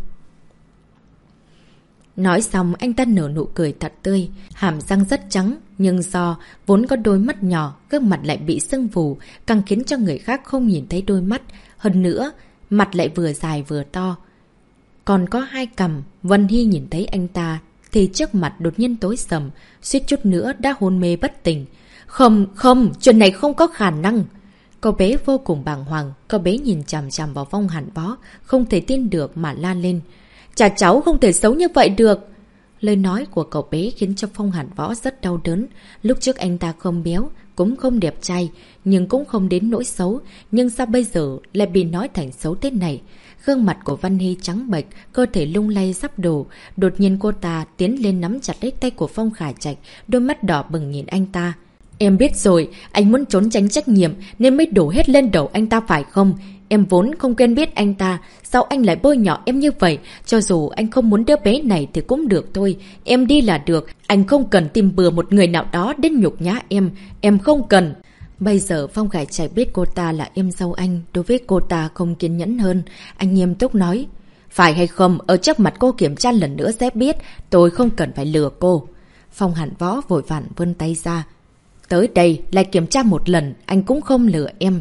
Nói xong anh ta nở nụ cười thật tươi, hàm răng rất trắng, nhưng do vốn có đôi mắt nhỏ, gương mặt lại bị sưng phù, càng khiến cho người khác không nhìn thấy đôi mắt. Hơn nữa, mặt lại vừa dài vừa to. Còn có hai cằm, Vân Hy nhìn thấy anh ta thì trước mặt đột nhiên tối sầm, suýt chút nữa đã hôn mê bất tỉnh. Không, chuyện này không có khả năng. Cậu bé vô cùng bàng hoàng, cậu bé nhìn chằm chằm vào Phong Hàn Võ, không thể tin được mà la lên. Chà cháu không thể xấu như vậy được. Lời nói của cậu bé khiến cho Phong Hàn Võ rất đau đớn. Lúc trước anh ta không béo, cũng không đẹp trai, nhưng cũng không đến nỗi xấu. Nhưng sao bây giờ lại bị nói thành xấu thế này? Gương mặt của Văn Hy trắng bệch, cơ thể lung lay sắp đổ. Đột nhiên cô ta tiến lên nắm chặt lấy tay của Phong Khải Trạch, đôi mắt đỏ bừng nhìn anh ta. Em biết rồi, anh muốn trốn tránh trách nhiệm nên mới đổ hết lên đầu anh ta phải không? Em vốn không quen biết anh ta, sao anh lại bôi nhọ em như vậy? Cho dù anh không muốn đứa bé này thì cũng được thôi, em đi là được. Anh không cần tìm bừa một người nào đó đến nhục nhã em không cần. Bây giờ Phong Khải Trạch biết cô ta là em dâu anh, đối với cô ta không kiên nhẫn hơn. Anh nghiêm túc nói, phải hay không, ở trước mặt cô kiểm tra lần nữa sẽ biết, tôi không cần phải lừa cô. Phong Hàn Võ vội vàng vươn tay ra. Tới đây lại kiểm tra một lần, anh cũng không lừa em.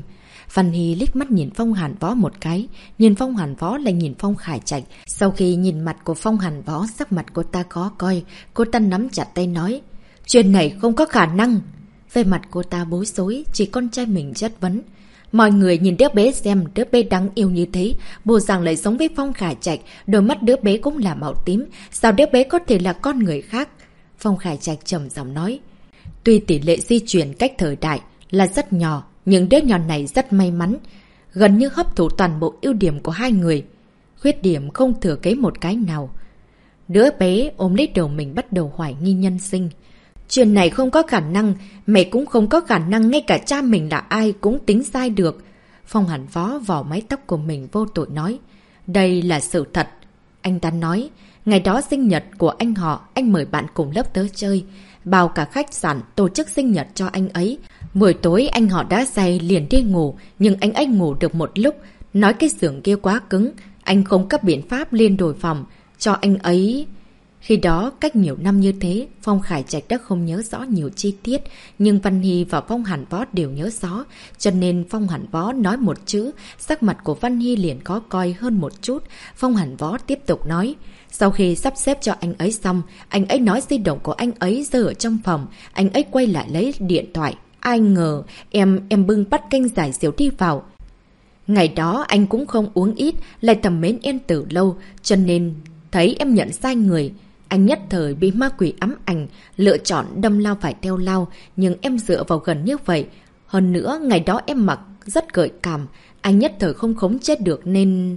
Văn Hy liếc mắt nhìn Phong Hàn Võ một cái, nhìn Phong Hàn Võ lại nhìn Phong Khải Trạch. Sau khi nhìn mặt của Phong Hàn Võ, sắc mặt cô ta khó coi, cô ta nắm chặt tay nói, chuyện này không có khả năng. Về mặt cô ta bối rối, chỉ con trai mình chất vấn. Mọi người nhìn đứa bé xem, đứa bé đáng yêu như thế, bộ dạng lại giống với Phong Khải Trạch, đôi mắt đứa bé cũng là màu tím, sao đứa bé có thể là con người khác? Phong Khải Trạch trầm giọng nói, tuy tỷ lệ di chuyển cách thời đại là rất nhỏ, nhưng đứa nhỏ này rất may mắn, gần như hấp thụ toàn bộ ưu điểm của hai người, khuyết điểm không thừa kế một cái nào. Đứa bé ôm lấy đầu mình bắt đầu hoài nghi nhân sinh. Chuyện này không có khả năng, mẹ cũng không có khả năng, ngay cả cha mình là ai cũng tính sai được. Phong Hàn Võ vò mái tóc của mình vô tội nói, đây là sự thật. Anh ta nói, ngày đó sinh nhật của anh họ, anh mời bạn cùng lớp tới chơi, bao cả khách sạn tổ chức sinh nhật cho anh ấy. Buổi tối anh họ đã say liền đi ngủ, nhưng anh ấy ngủ được một lúc, nói cái giường kia quá cứng, anh không có biện pháp liền đổi phòng cho anh ấy. Khi đó, cách nhiều năm như thế, Phong Khải Trạch đã không nhớ rõ nhiều chi tiết, nhưng Văn Hy và Phong Hàn Võ đều nhớ rõ, cho nên Phong Hàn Võ nói một chữ, sắc mặt của Văn Hy liền khó coi hơn một chút. Phong Hàn Võ tiếp tục nói, sau khi sắp xếp cho anh ấy xong, anh ấy nói di động của anh ấy rơi ở trong phòng, anh ấy quay lại lấy điện thoại. Ai ngờ, em bưng bát canh giải rượu đi vào. Ngày đó anh cũng không uống ít, lại thầm mến em từ lâu, cho nên thấy em nhận sai người. Anh nhất thời bị ma quỷ ám ảnh, lựa chọn đâm lao phải theo lao, nhưng em dựa vào gần như vậy. Hơn nữa, ngày đó em mặc rất gợi cảm, anh nhất thời không khống chế được nên...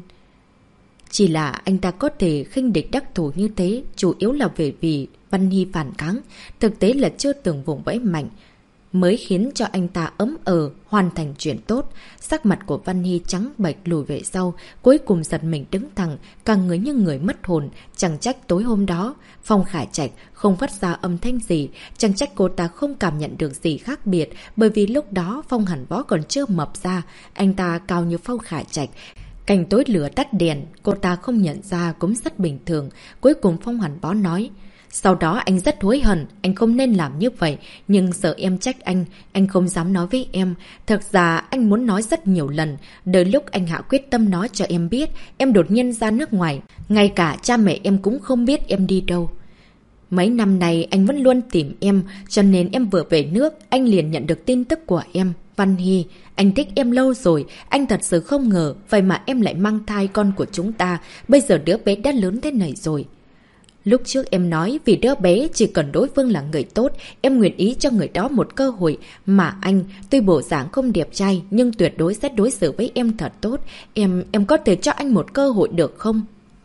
Chỉ là anh ta có thể khinh địch đắc thủ như thế, chủ yếu là vì Văn Hy phản kháng, thực tế là chưa từng vùng vẫy mạnh, mới khiến cho anh ta ấm hoàn thành chuyện tốt. Sắc mặt của Văn Hy trắng bệch lùi về sau, cuối cùng giật mình đứng thẳng, cả người như người mất hồn. Chẳng trách tối hôm đó Phong Khải Trạch không phát ra âm thanh gì, chẳng trách cô ta không cảm nhận được gì khác biệt, bởi vì lúc đó Phong Hàn Võ còn chưa mập ra, anh ta cao như Phong Khải Trạch. Cảnh tối lửa tắt đèn, cô ta không nhận ra cũng rất bình thường. Cuối cùng Phong Hàn Võ nói, sau đó anh rất hối hận, anh không nên làm như vậy, nhưng sợ em trách anh không dám nói với em. Thật ra anh muốn nói rất nhiều lần, đợi lúc anh hạ quyết tâm nói cho em biết, em đột nhiên ra nước ngoài, ngay cả cha mẹ em cũng không biết em đi đâu. Mấy năm nay anh vẫn luôn tìm em, cho nên em vừa về nước, anh liền nhận được tin tức của em. Văn Hy, anh thích em lâu rồi, anh thật sự không ngờ, vậy mà em lại mang thai con của chúng ta, bây giờ đứa bé đã lớn thế này rồi. Lúc trước em nói vì đứa bé chỉ cần đối phương là người tốt, em nguyện ý cho người đó một cơ hội, mà anh tuy bộ dạng không đẹp trai nhưng tuyệt đối sẽ đối xử với em thật tốt. Em có thể cho anh một cơ hội được không?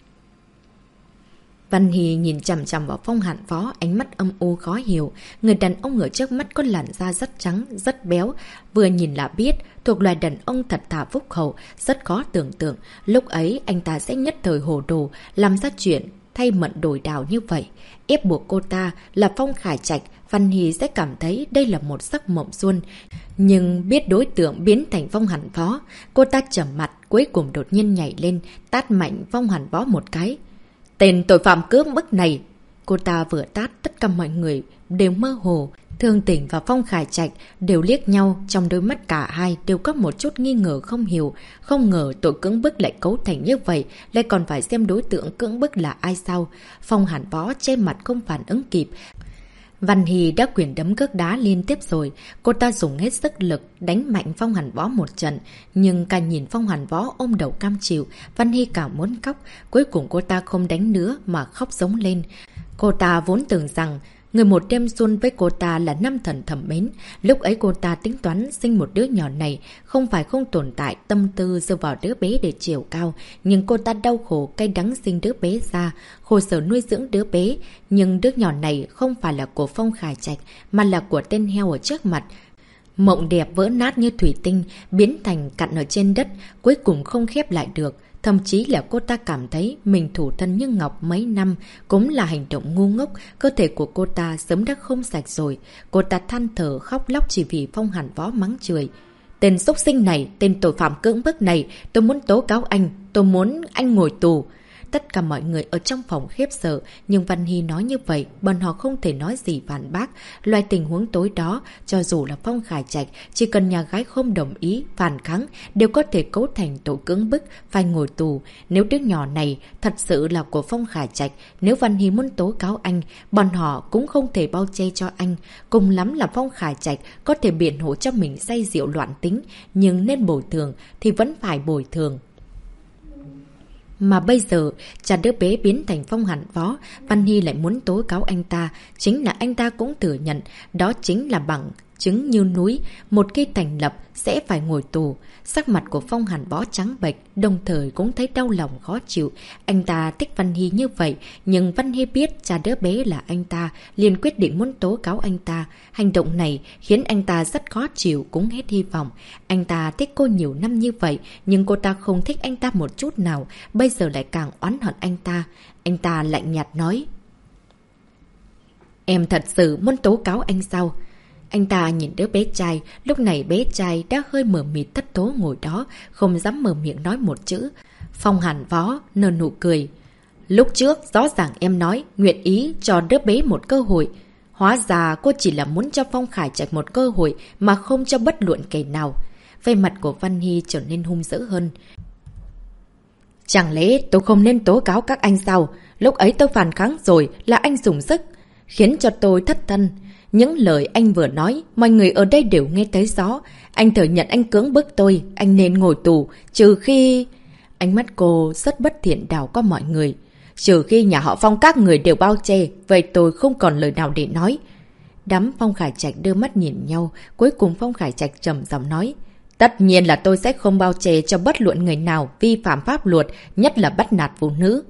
Văn Hy nhìn chằm chằm vào Phong Hàn Võ, ánh mắt âm u khó hiểu. Người đàn ông ở trước mắt có làn da rất trắng, rất béo, vừa nhìn là biết thuộc loài đàn ông thật thà phúc hậu, rất khó tưởng tượng lúc ấy anh ta sẽ nhất thời hồ đồ làm ra chuyện thay mận đổi đào như vậy. Ép buộc cô ta là Phong Khải Trạch, Văn Hy sẽ cảm thấy đây là một giấc mộng xuân. Nhưng biết đối tượng biến thành Phong Hàn Võ, cô ta trầm mặt, cuối cùng đột nhiên nhảy lên, tát mạnh Phong Hàn Võ một cái. Tên tội phạm cướp bức này! Cô ta vừa tát, tất cả mọi người đều mơ hồ. Thương Tỉnh và Phong Khải Trạch đều liếc nhau, trong đôi mắt cả hai đều có một chút nghi ngờ không hiểu. Không ngờ tội cưỡng bức lại cấu thành như vậy, lại còn phải xem đối tượng cưỡng bức là ai sao. Phong Hàn Võ che mặt không phản ứng kịp. Văn Hy đã quyền đấm cước đá liên tiếp rồi, cô ta dùng hết sức lực đánh mạnh Phong Hàn Võ một trận, nhưng càng nhìn Phong Hàn Võ ôm đầu cam chịu, Văn Hy càng muốn khóc. Cuối cùng cô ta không đánh nữa mà khóc giống lên. Cô ta vốn tưởng rằng người một đêm xuân với cô ta là nam thần thầm mến. Lúc ấy cô ta tính toán sinh một đứa nhỏ này, không phải không tồn tại tâm tư dựa vào đứa bé để chiều cao. Nhưng cô ta đau khổ cay đắng sinh đứa bé ra, khổ sở nuôi dưỡng đứa bé. Nhưng đứa nhỏ này không phải là của Phong Khải Trạch, mà là của tên heo ở trước mặt. Mộng đẹp vỡ nát như thủy tinh, biến thành cặn ở trên đất, cuối cùng không khép lại được. Thậm chí là cô ta cảm thấy mình thủ thân như ngọc mấy năm cũng là hành động ngu ngốc, cơ thể của cô ta sớm đã không sạch rồi. Cô ta than thở khóc lóc chỉ vì Phong Hàn Võ mắng chửi. Tên xúc sinh này, tên tội phạm cưỡng bức này, tôi muốn tố cáo anh, tôi muốn anh ngồi tù. Tất cả mọi người ở trong phòng khiếp sợ, nhưng Văn Hy nói như vậy, bọn họ không thể nói gì phản bác. Loại tình huống tối đó, cho dù là Phong Khải Trạch, chỉ cần nhà gái không đồng ý, phản kháng, đều có thể cấu thành tội cưỡng bức, phải ngồi tù. Nếu đứa nhỏ này thật sự là của Phong Khải Trạch, nếu Văn Hy muốn tố cáo anh, bọn họ cũng không thể bao che cho anh. Cùng lắm là Phong Khải Trạch có thể biện hộ cho mình say rượu loạn tính, nhưng nên bồi thường thì vẫn phải bồi thường. Mà bây giờ, cha đứa bé biến thành Phong Hàn Võ, Văn Hy lại muốn tố cáo anh ta, chính là anh ta cũng thừa nhận, đó chính là bằng chứng như núi, một khi thành lập sẽ phải ngồi tù. Sắc mặt của Phong Hàn Võ trắng bệch, đồng thời cũng thấy đau lòng khó chịu. Anh ta thích Văn Hy như vậy, nhưng Văn Hy biết cha đứa bé là anh ta, liền quyết định muốn tố cáo anh ta. Hành động này khiến anh ta rất khó chịu, cũng hết hy vọng. Anh ta thích cô nhiều năm như vậy, nhưng cô ta không thích anh ta một chút nào, bây giờ lại càng oán hận anh ta. Anh ta lạnh nhạt nói: "Em thật sự muốn tố cáo anh sao?" Anh ta nhìn đứa bé trai, lúc này bé trai đã hơi mờ mịt thất thố ngồi đó, không dám mở miệng nói một chữ. Phong Hàn Võ nở nụ cười: "Lúc trước rõ ràng em nói nguyện ý cho đứa bé một cơ hội. Hóa ra cô chỉ là muốn cho Phong Khải Trạch một cơ hội mà không cho bất luận kẻ nào." Về mặt của Văn Hy trở nên hung dữ hơn. "Chẳng lẽ tôi không nên tố cáo các anh sao? Lúc ấy tôi phản kháng rồi là anh dùng sức, khiến cho tôi thất thân. Những lời anh vừa nói, mọi người ở đây đều nghe thấy rõ. Anh thừa nhận anh cưỡng bức tôi, anh nên ngồi tù, trừ khi..." Ánh mắt cô rất bất thiện đảo qua mọi người. "Trừ khi nhà họ Phong các người đều bao che, vậy tôi không còn lời nào để nói." Đám Phong Khải Trạch đưa mắt nhìn nhau, cuối cùng Phong Khải Trạch trầm giọng nói: "Tất nhiên là tôi sẽ không bao che cho bất luận người nào vi phạm pháp luật, nhất là bắt nạt phụ nữ."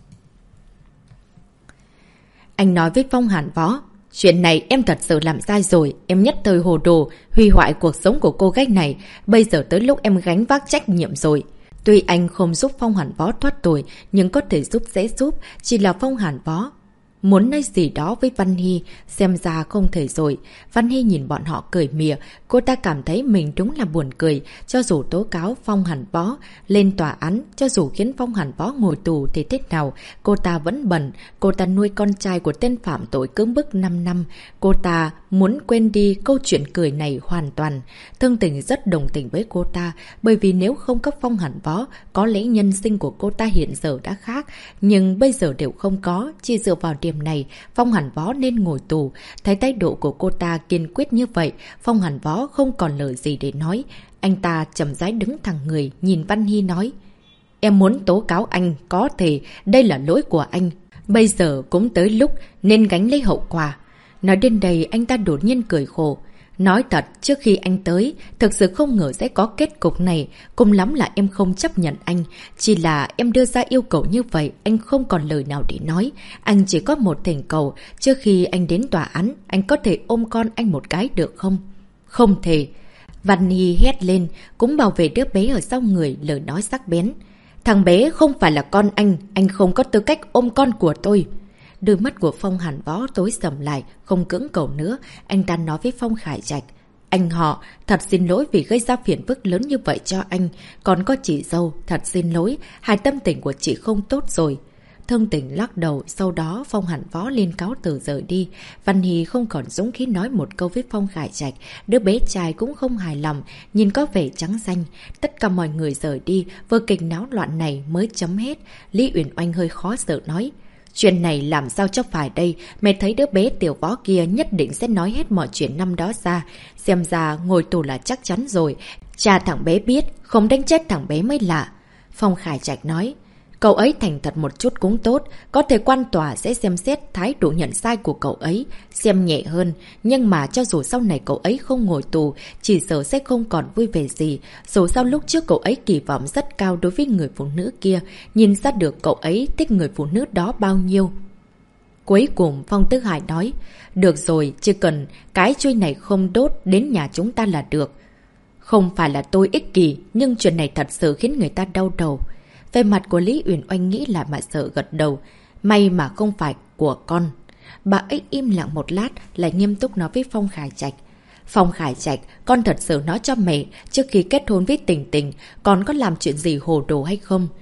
Anh nói với Phong Hàn Võ: "Chuyện này em thật sự làm sai rồi, em nhất thời hồ đồ, hủy hoại cuộc sống của cô gái này, bây giờ tới lúc em gánh vác trách nhiệm rồi." Tuy anh không giúp Phong Hàn Võ thoát tội, nhưng có thể giúp sẽ giúp, chỉ là Phong Hàn Võ muốn nói gì đó với Văn Hy, xem ra không thể rồi. Văn Hy nhìn bọn họ cười mỉa, cô ta cảm thấy mình đúng là buồn cười. Cho dù tố cáo Phong Hàn Võ lên tòa án, cho dù khiến Phong Hàn Võ ngồi tù thì thế nào, cô ta vẫn bận. Cô ta nuôi con trai của tên phạm tội cưỡng bức 5 năm. Cô ta muốn quên đi câu chuyện cười này hoàn toàn. Thương Tình rất đồng tình với cô ta, bởi vì nếu không có Phong Hàn Võ, có lẽ nhân sinh của cô ta hiện giờ đã khác. Nhưng bây giờ đều không có, chỉ dựa vào điểm này, Phong Hàn Võ nên ngồi tù. Thấy thái độ của cô ta kiên quyết như vậy, Phong Hàn Võ không còn lời gì để nói. Anh ta chậm rãi đứng thẳng người, nhìn Văn Hy nói: "Em muốn tố cáo anh, có thể, đây là lỗi của anh. Bây giờ cũng tới lúc nên gánh lấy hậu quả." Nói đến đây, anh ta đột nhiên cười khổ. Nói thật, trước khi anh tới, thực sự không ngờ sẽ có kết cục này. Cùng lắm là em không chấp nhận anh. Chỉ là em đưa ra yêu cầu như vậy, anh không còn lời nào để nói. Anh chỉ có một thỉnh cầu, trước khi anh đến tòa án, anh có thể ôm con anh một cái được không? Không thể. Văn Hy hét lên, cũng bảo vệ đứa bé ở sau người, lời nói sắc bén. Thằng bé không phải là con anh không có tư cách ôm con của tôi. Đôi mắt của Phong Hàn Võ tối sầm lại, không cưỡng cầu nữa. Anh ta nói với Phong Khải Trạch: "Anh họ, thật xin lỗi vì gây ra phiền phức lớn như vậy cho anh. Còn có chị dâu, thật xin lỗi, hai tâm tình của chị không tốt rồi." Thương Tình lắc đầu, sau đó Phong Hàn Võ lên cáo từ rời đi. Văn Hy không còn dũng khí nói một câu với Phong Khải Trạch. Đứa bé trai cũng không hài lòng, nhìn có vẻ trắng xanh. Tất cả mọi người rời đi, vở kịch náo loạn này mới chấm hết. Lý Uyển Oanh hơi khó xử nói: "Chuyện này làm sao cho phải đây? Mẹ thấy đứa bé Tiểu Võ kia nhất định sẽ nói hết mọi chuyện năm đó ra. Xem ra ngồi tù là chắc chắn rồi. Cha thằng bé biết, không đánh chết thằng bé mới lạ." Phong Khải Trạch nói: "Cậu ấy thành thật một chút cũng tốt, có thể quan tòa sẽ xem xét thái độ nhận sai của cậu ấy, xem nhẹ hơn. Nhưng mà cho dù sau này cậu ấy không ngồi tù, chỉ sợ sẽ không còn vui vẻ gì. Dù sao lúc trước cậu ấy kỳ vọng rất cao đối với người phụ nữ kia, nhìn ra được cậu ấy thích người phụ nữ đó bao nhiêu." Cuối cùng Phong Tứ Hải nói: "Được rồi, chỉ cần cái chuôi này không đốt đến nhà chúng ta là được." Không phải là tôi ích kỷ, nhưng chuyện này thật sự khiến người ta đau đầu. Về mặt của Lý Uyển Oanh nghĩ lại mà sợ gật đầu. May mà không phải của con. Bà ấy im lặng một lát, lại nghiêm túc nói với Phong Khải Trạch: "Phong Khải Trạch, con thật sự nói cho mẹ, trước khi kết hôn với Tình Tình, con có làm chuyện gì hồ đồ hay không?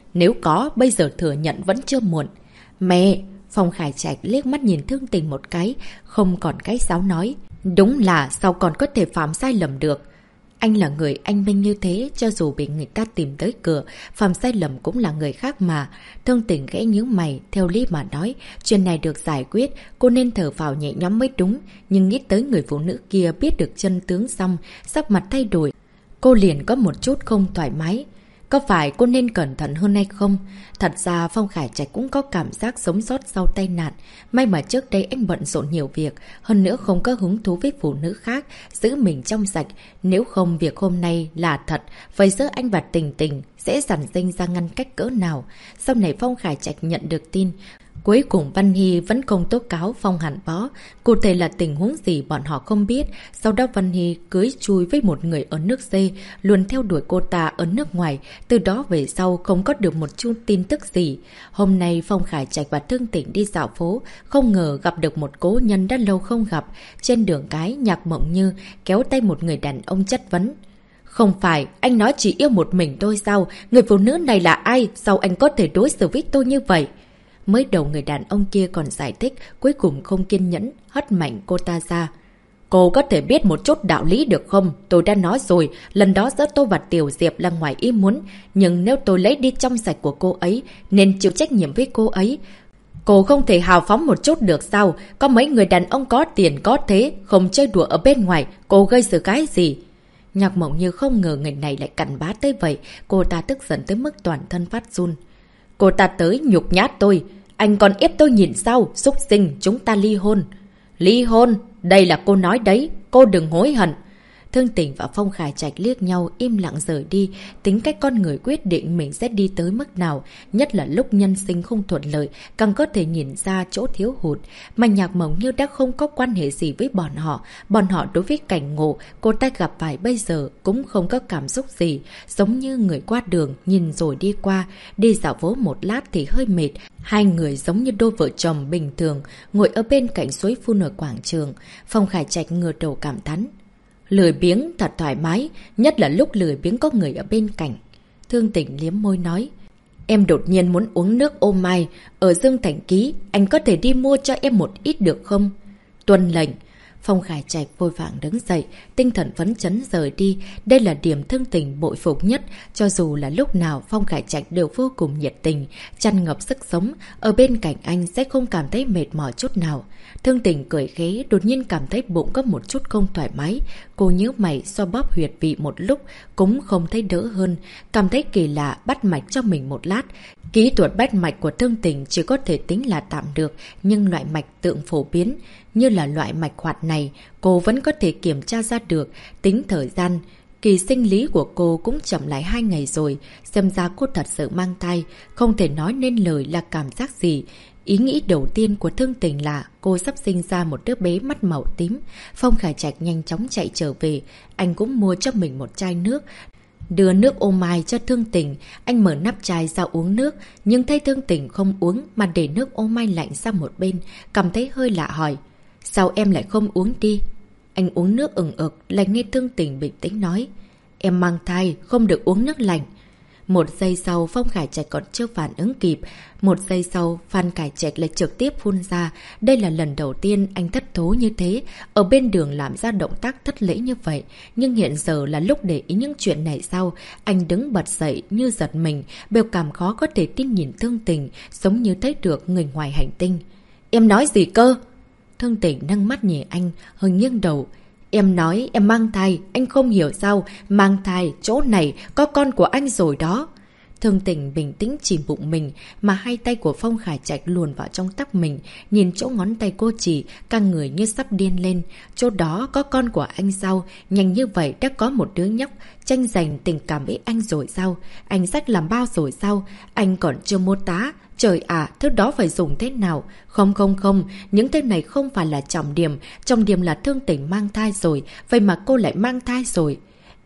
Nếu có, bây giờ thừa nhận vẫn chưa muộn. Mẹ! Phong Khải Trạch liếc mắt nhìn Thương Tình một cái, không còn cái sáo nói. Đúng là sao còn có thể phạm sai lầm được. Anh là người anh minh như thế, cho dù bị người ta tìm tới cửa, phạm sai lầm cũng là người khác mà. Thương Tình ghẽ nhướng mày, theo lý mà nói, chuyện này được giải quyết, cô nên thở phào nhẹ nhõm mới đúng. Nhưng nghĩ tới người phụ nữ kia biết được chân tướng xong, sắc mặt thay đổi. Cô liền có một chút không thoải mái. Có phải cô nên cẩn thận hơn hay không? Thật ra Phong Khải Trạch cũng có cảm giác sống sót sau tai nạn. May mà trước đây anh bận rộn nhiều việc, hơn nữa không có hứng thú với phụ nữ khác, giữ mình trong sạch. Nếu không việc hôm nay là thật, vậy giữa anh và Tình Tình sẽ sản sinh ra ngăn cách cỡ nào. Sau này Phong Khải Trạch nhận được tin, cuối cùng Văn Hy vẫn không tố cáo Phong Hàn Võ. Cụ thể là tình huống gì bọn họ không biết. Sau đó Văn Hy cưới chui với một người ở nước C, luôn theo đuổi cô ta ở nước ngoài. Từ đó về sau không có được một chút tin tức gì. Hôm nay Phong Khải Trạch và Thương Tình đi dạo phố, không ngờ gặp được một cố nhân đã lâu không gặp. Trên đường cái, Nhạc Mộng Như kéo tay một người đàn ông chất vấn. Không phải, anh nói chỉ yêu một mình tôi sao? Người phụ nữ này là ai? Sao anh có thể đối xử với tôi như vậy? Mới đầu người đàn ông kia còn giải thích, cuối cùng không kiên nhẫn, hất mạnh cô ta ra. Cô có thể biết một chút đạo lý được không? Tôi đã nói rồi, lần đó giữa tôi và Tiểu Diệp là ngoài ý muốn. Nhưng nếu tôi lấy đi trong sạch của cô ấy, nên chịu trách nhiệm với cô ấy. Cô không thể hào phóng một chút được sao? Có mấy người đàn ông có tiền có thế, không chơi đùa ở bên ngoài, cô gây sự cái gì? Nhạc Mộng Như không ngờ người này lại cặn bá tới vậy, cô ta tức giận tới mức toàn thân phát run. Cô ta tới nhục nhát tôi. Anh còn ép tôi nhìn sao? Súc sinh, chúng ta ly hôn. Ly hôn? Đây là cô nói đấy. Cô đừng hối hận. Thương Tình và Phong Khải Trạch liếc nhau im lặng rời đi. Tính cách con người quyết định mình sẽ đi tới mức nào. Nhất là lúc nhân sinh không thuận lợi, càng có thể nhìn ra chỗ thiếu hụt. Mà Nhạc Mộng Như đã không có quan hệ gì với bọn họ. Bọn họ đối với cảnh ngộ cô ta gặp phải bây giờ cũng không có cảm xúc gì. Giống như người qua đường nhìn rồi đi qua. Đi dạo phố một lát thì hơi mệt. Hai người giống như đôi vợ chồng bình thường ngồi ở bên cạnh suối phun ở quảng trường. Phong Khải Trạch ngửa đầu cảm thán. Lười biếng thật thoải mái, nhất là lúc lười biếng có người ở bên cạnh. Thương Tình liếm môi nói. Em đột nhiên muốn uống nước ô mai, ở Dương Thành Ký, anh có thể đi mua cho em một ít được không? Tuân lệnh. Phong Khải Trạch vội vàng đứng dậy, tinh thần phấn chấn rời đi. Đây là điểm Thương Tình bội phục nhất. Cho dù là lúc nào Phong Khải Trạch đều vô cùng nhiệt tình, tràn ngập sức sống. Ở bên cạnh anh sẽ không cảm thấy mệt mỏi chút nào. Thương Tình cười khế, đột nhiên cảm thấy bụng có một chút không thoải mái. Cô nhíu mày xoa bóp huyệt vị một lúc, cũng không thấy đỡ hơn. Cảm thấy kỳ lạ, bắt mạch cho mình một lát. Kỹ thuật bắt mạch của Thương Tình chỉ có thể tính là tạm được, nhưng loại mạch tượng phổ biến, như là loại mạch hoạt này, cô vẫn có thể kiểm tra ra được. Tính thời gian, kỳ sinh lý của cô cũng chậm lại 2 ngày rồi. Xem ra cô thật sự mang thai, không thể nói nên lời là cảm giác gì. Ý nghĩ đầu tiên của Thương Tình là cô sắp sinh ra một đứa bé mắt màu tím. Phong Khải Trạch nhanh chóng chạy trở về, anh cũng mua cho mình một chai nước. Đưa nước ô mai cho Thương Tình, anh mở nắp chai ra uống nước, nhưng thấy Thương Tình không uống mà để nước ô mai lạnh sang một bên, cảm thấy hơi lạ hỏi. Sao em lại không uống đi? Anh uống nước ửng ực, lại nghe Thương Tình bình tĩnh nói. Em mang thai, không được uống nước lạnh. Một giây sau Phong Khải Trạch còn chưa phản ứng kịp. Một giây sau Phan Khải Trạch lại trực tiếp phun ra. Đây là lần đầu tiên anh thất thố như thế. Ở bên đường làm ra động tác thất lễ như vậy. Nhưng hiện giờ là lúc để ý những chuyện này sau. Anh đứng bật dậy như giật mình. Biểu cảm khó có thể tin nhìn Thương Tình, giống như thấy được người ngoài hành tinh. Em nói gì cơ? Thương Tình nâng mắt nhìn anh, hơi nghiêng đầu. Em nói em mang thai, anh không hiểu sao, mang thai, chỗ này có con của anh rồi đó. Thương Tình bình tĩnh chìm bụng mình, mà hai tay của Phong Khải Trạch luồn vào trong tóc mình, nhìn chỗ ngón tay cô chỉ, cả người như sắp điên lên. Chỗ đó có con của anh sao, nhanh như vậy đã có một đứa nhóc, tranh giành tình cảm với anh rồi sao, anh sách làm bao rồi sao, anh còn chưa mô tá. Trời ạ, thứ đó phải dùng thế nào? Không, những thứ này không phải là trọng điểm là Thương Tình mang thai rồi, vậy mà cô lại mang thai rồi.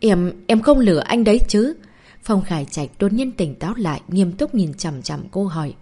Em không lừa anh đấy chứ? Phong Khải Trạch đột nhiên tỉnh táo lại, nghiêm túc nhìn chằm chằm cô hỏi.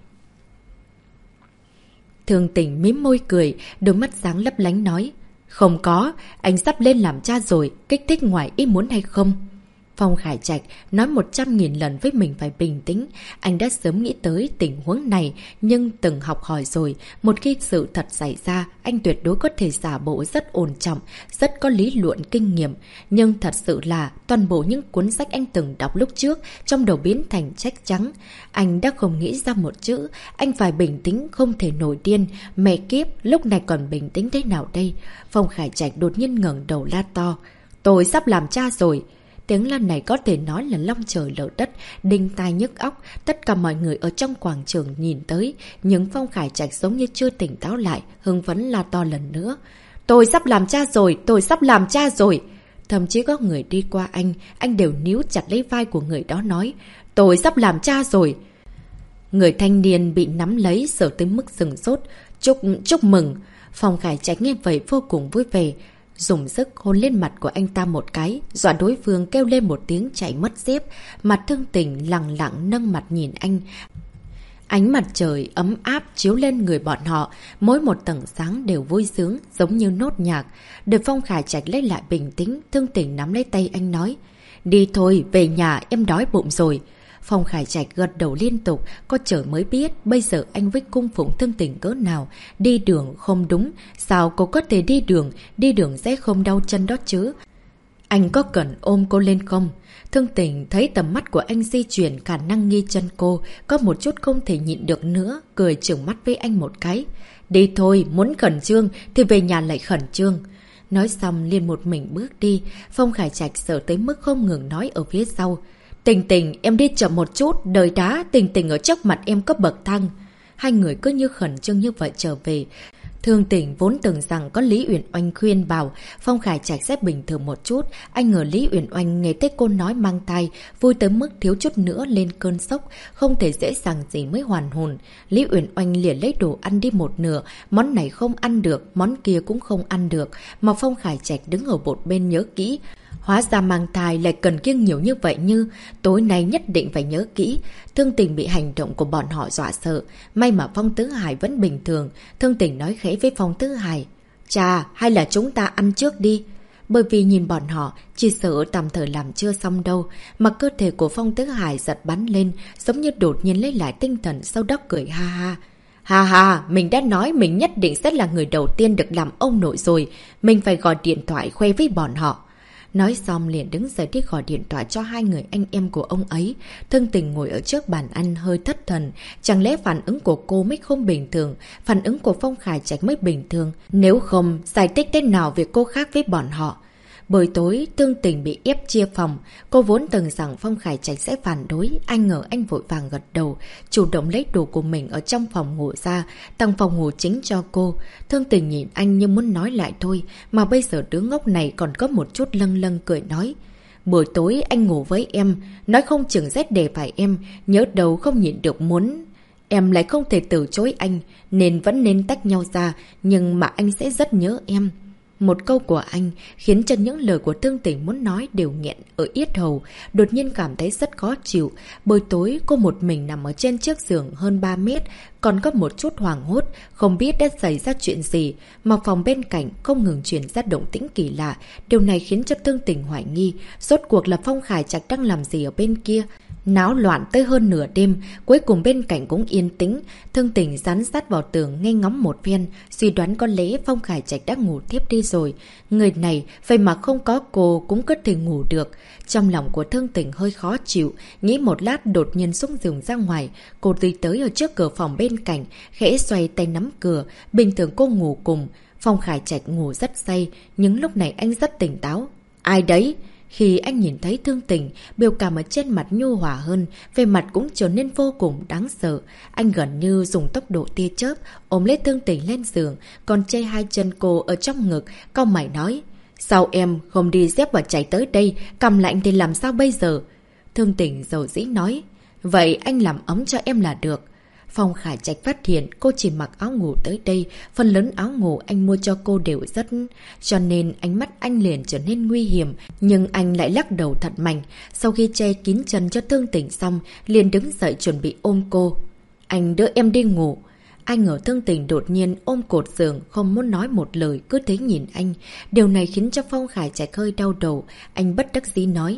Thương Tình mím môi cười, đôi mắt sáng lấp lánh nói. Không có, anh sắp lên làm cha rồi, kích thích ngoài ý muốn hay không? Phong Khải Trạch nói 100.000 lần với mình phải bình tĩnh. Anh đã sớm nghĩ tới tình huống này, nhưng từng học hỏi rồi. Một khi sự thật xảy ra, anh tuyệt đối có thể giả bộ rất ổn trọng, rất có lý luận kinh nghiệm. Nhưng thật sự là toàn bộ những cuốn sách anh từng đọc lúc trước trong đầu biến thành trách trắng. Anh đã không nghĩ ra một chữ. Anh phải bình tĩnh, không thể nổi điên. Mẹ kiếp, lúc này còn bình tĩnh thế nào đây? Phong Khải Trạch đột nhiên ngẩng đầu la to. Tôi sắp làm cha rồi. Tiếng la này có thể nói là long trời lở đất, đinh tai nhức óc. Tất cả mọi người ở trong quảng trường nhìn tới, nhưng Phong Khải Trạch giống như chưa tỉnh táo lại, hưng phấn la to lần nữa. Tôi sắp làm cha rồi, tôi sắp làm cha rồi. Thậm chí có người đi qua anh đều níu chặt lấy vai của người đó nói. Tôi sắp làm cha rồi. Người thanh niên bị nắm lấy sợ tới mức sừng sốt. Chúc mừng. Phong Khải Trạch nghe vậy vô cùng vui vẻ, dùng sức hôn lên mặt của anh ta một cái, dọa đối phương kêu lên một tiếng chạy mất dép. Mặt Thương Tình lặng lặng nâng mặt nhìn anh. Ánh mặt trời ấm áp chiếu lên người bọn họ, mỗi một tầng sáng đều vui sướng, giống như nốt nhạc. Đợi Phong Khải Trạch lấy lại bình tĩnh, Thương Tình nắm lấy tay anh nói. Đi thôi, về nhà, em đói bụng rồi. Phong Khải Trạch gật đầu liên tục, có trời mới biết bây giờ anh với cung phụng Thương Tình cỡ nào. Đi đường không đúng, sao cô có thể đi đường sẽ không đau chân đó chứ. Anh có cần ôm cô lên không? Thương Tình thấy tầm mắt của anh di chuyển khả năng nghi chân cô, có một chút không thể nhịn được nữa, cười trừng mắt với anh một cái. Đi thôi, muốn khẩn trương thì về nhà lại khẩn trương. Nói xong liền một mình bước đi. Phong Khải Trạch sợ tới mức không ngừng nói ở phía sau. Tình Tình, em đi chậm một chút, đời đá, Tình Tình ở trước mặt em có bậc thang. Hai người cứ như khẩn trương như vậy trở về. Thương Tình vốn tưởng rằng có Lý Uyển Oanh khuyên bảo Phong Khải Trạch sẽ bình thường một chút. Anh ngờ Lý Uyển Oanh nghe thấy cô nói mang tai, vui tới mức thiếu chút nữa lên cơn sốc, không thể dễ dàng gì mới hoàn hồn. Lý Uyển Oanh liền lấy đồ ăn đi một nửa, món này không ăn được, món kia cũng không ăn được, mà Phong Khải Trạch đứng ở một bên nhớ kỹ. Hóa ra mang thai lại cần kiêng nhiều như vậy như, tối nay nhất định phải nhớ kỹ. Thương Tình bị hành động của bọn họ dọa sợ. May mà Phong Tứ Hải vẫn bình thường. Thương Tình nói khẽ với Phong Tứ Hải. Chà, hay là chúng ta ăn trước đi. Bởi vì nhìn bọn họ, chỉ sợ tạm thời làm chưa xong đâu. Mà cơ thể của Phong Tứ Hải giật bắn lên, giống như đột nhiên lấy lại tinh thần, sau đó cười ha ha. Ha ha, mình đã nói mình nhất định sẽ là người đầu tiên được làm ông nội rồi. Mình phải gọi điện thoại khoe với bọn họ. Nói xong liền đứng dậy đi gọi điện thoại cho hai người anh em của ông ấy. Thương Tình ngồi ở trước bàn ăn hơi thất thần. Chẳng lẽ phản ứng của cô mới không bình thường, phản ứng của Phong Khải Trạch mới bình thường? Nếu không, giải thích thế nào việc cô khác với bọn họ? Buổi tối, Thương Tình bị ép chia phòng. Cô vốn tưởng rằng Phong Khải Trạch sẽ phản đối. Anh ngờ anh vội vàng gật đầu, chủ động lấy đồ của mình ở trong phòng ngủ ra, tăng phòng ngủ chính cho cô. Thương Tình nhìn anh như muốn nói lại thôi, mà bây giờ đứa ngốc này còn có một chút lâng lâng cười nói. Buổi tối anh ngủ với em, nói không chừng rét để phải em, nhớ đầu không nhịn được muốn. Em lại không thể từ chối anh, nên vẫn nên tách nhau ra, nhưng mà anh sẽ rất nhớ em. Một câu của anh khiến cho những lời của Thương Tình muốn nói đều nghẹn ở yết hầu, đột nhiên cảm thấy rất khó chịu. Buổi tối cô một mình nằm ở trên chiếc giường hơn 3 mét, còn có một chút hoảng hốt, không biết đã xảy ra chuyện gì, mà phòng bên cạnh không ngừng truyền ra động tĩnh kỳ lạ. Điều này khiến cho Thương Tình hoài nghi, rốt cuộc là Phong Khải Trạch đang làm gì ở bên kia. Náo loạn tới hơn nửa đêm, cuối cùng bên cạnh cũng yên tĩnh. Thương Tình dán sát vào tường nghe ngóng một phen, suy đoán có lẽ Phong Khải Trạch đã ngủ tiếp đi rồi. Người này vậy mà không có cô cũng có thể ngủ được. Trong lòng của Thương Tình hơi khó chịu, nghĩ một lát đột nhiên xuống giường ra ngoài. Cô đi tới ở trước cửa phòng bên cạnh, khẽ xoay tay nắm cửa. Bình thường cô ngủ cùng Phong Khải Trạch ngủ rất say, nhưng lúc này anh rất tỉnh táo. Ai đấy? Khi anh nhìn thấy Thương Tình, biểu cảm ở trên mặt nhu hòa hơn, về mặt cũng trở nên vô cùng đáng sợ. Anh gần như dùng tốc độ tia chớp, ôm lấy Thương Tình lên giường, còn che hai chân cô ở trong ngực, cau mày nói. Sao em không đi dép và chạy tới đây, cầm lạnh thì làm sao bây giờ? Thương Tình dầu dĩ nói. Vậy anh làm ấm cho em là được. Phong Khải Trạch phát hiện cô chỉ mặc áo ngủ tới đây, phần lớn áo ngủ anh mua cho cô đều rất... Cho nên ánh mắt anh liền trở nên nguy hiểm, nhưng anh lại lắc đầu thật mạnh. Sau khi che kín chân cho Thương Tình xong, liền đứng dậy chuẩn bị ôm cô. Anh đưa em đi ngủ. Anh ở Thương Tình đột nhiên ôm cột giường, không muốn nói một lời, cứ thế nhìn anh. Điều này khiến cho Phong Khải Trạch hơi đau đầu, anh bất đắc dĩ nói.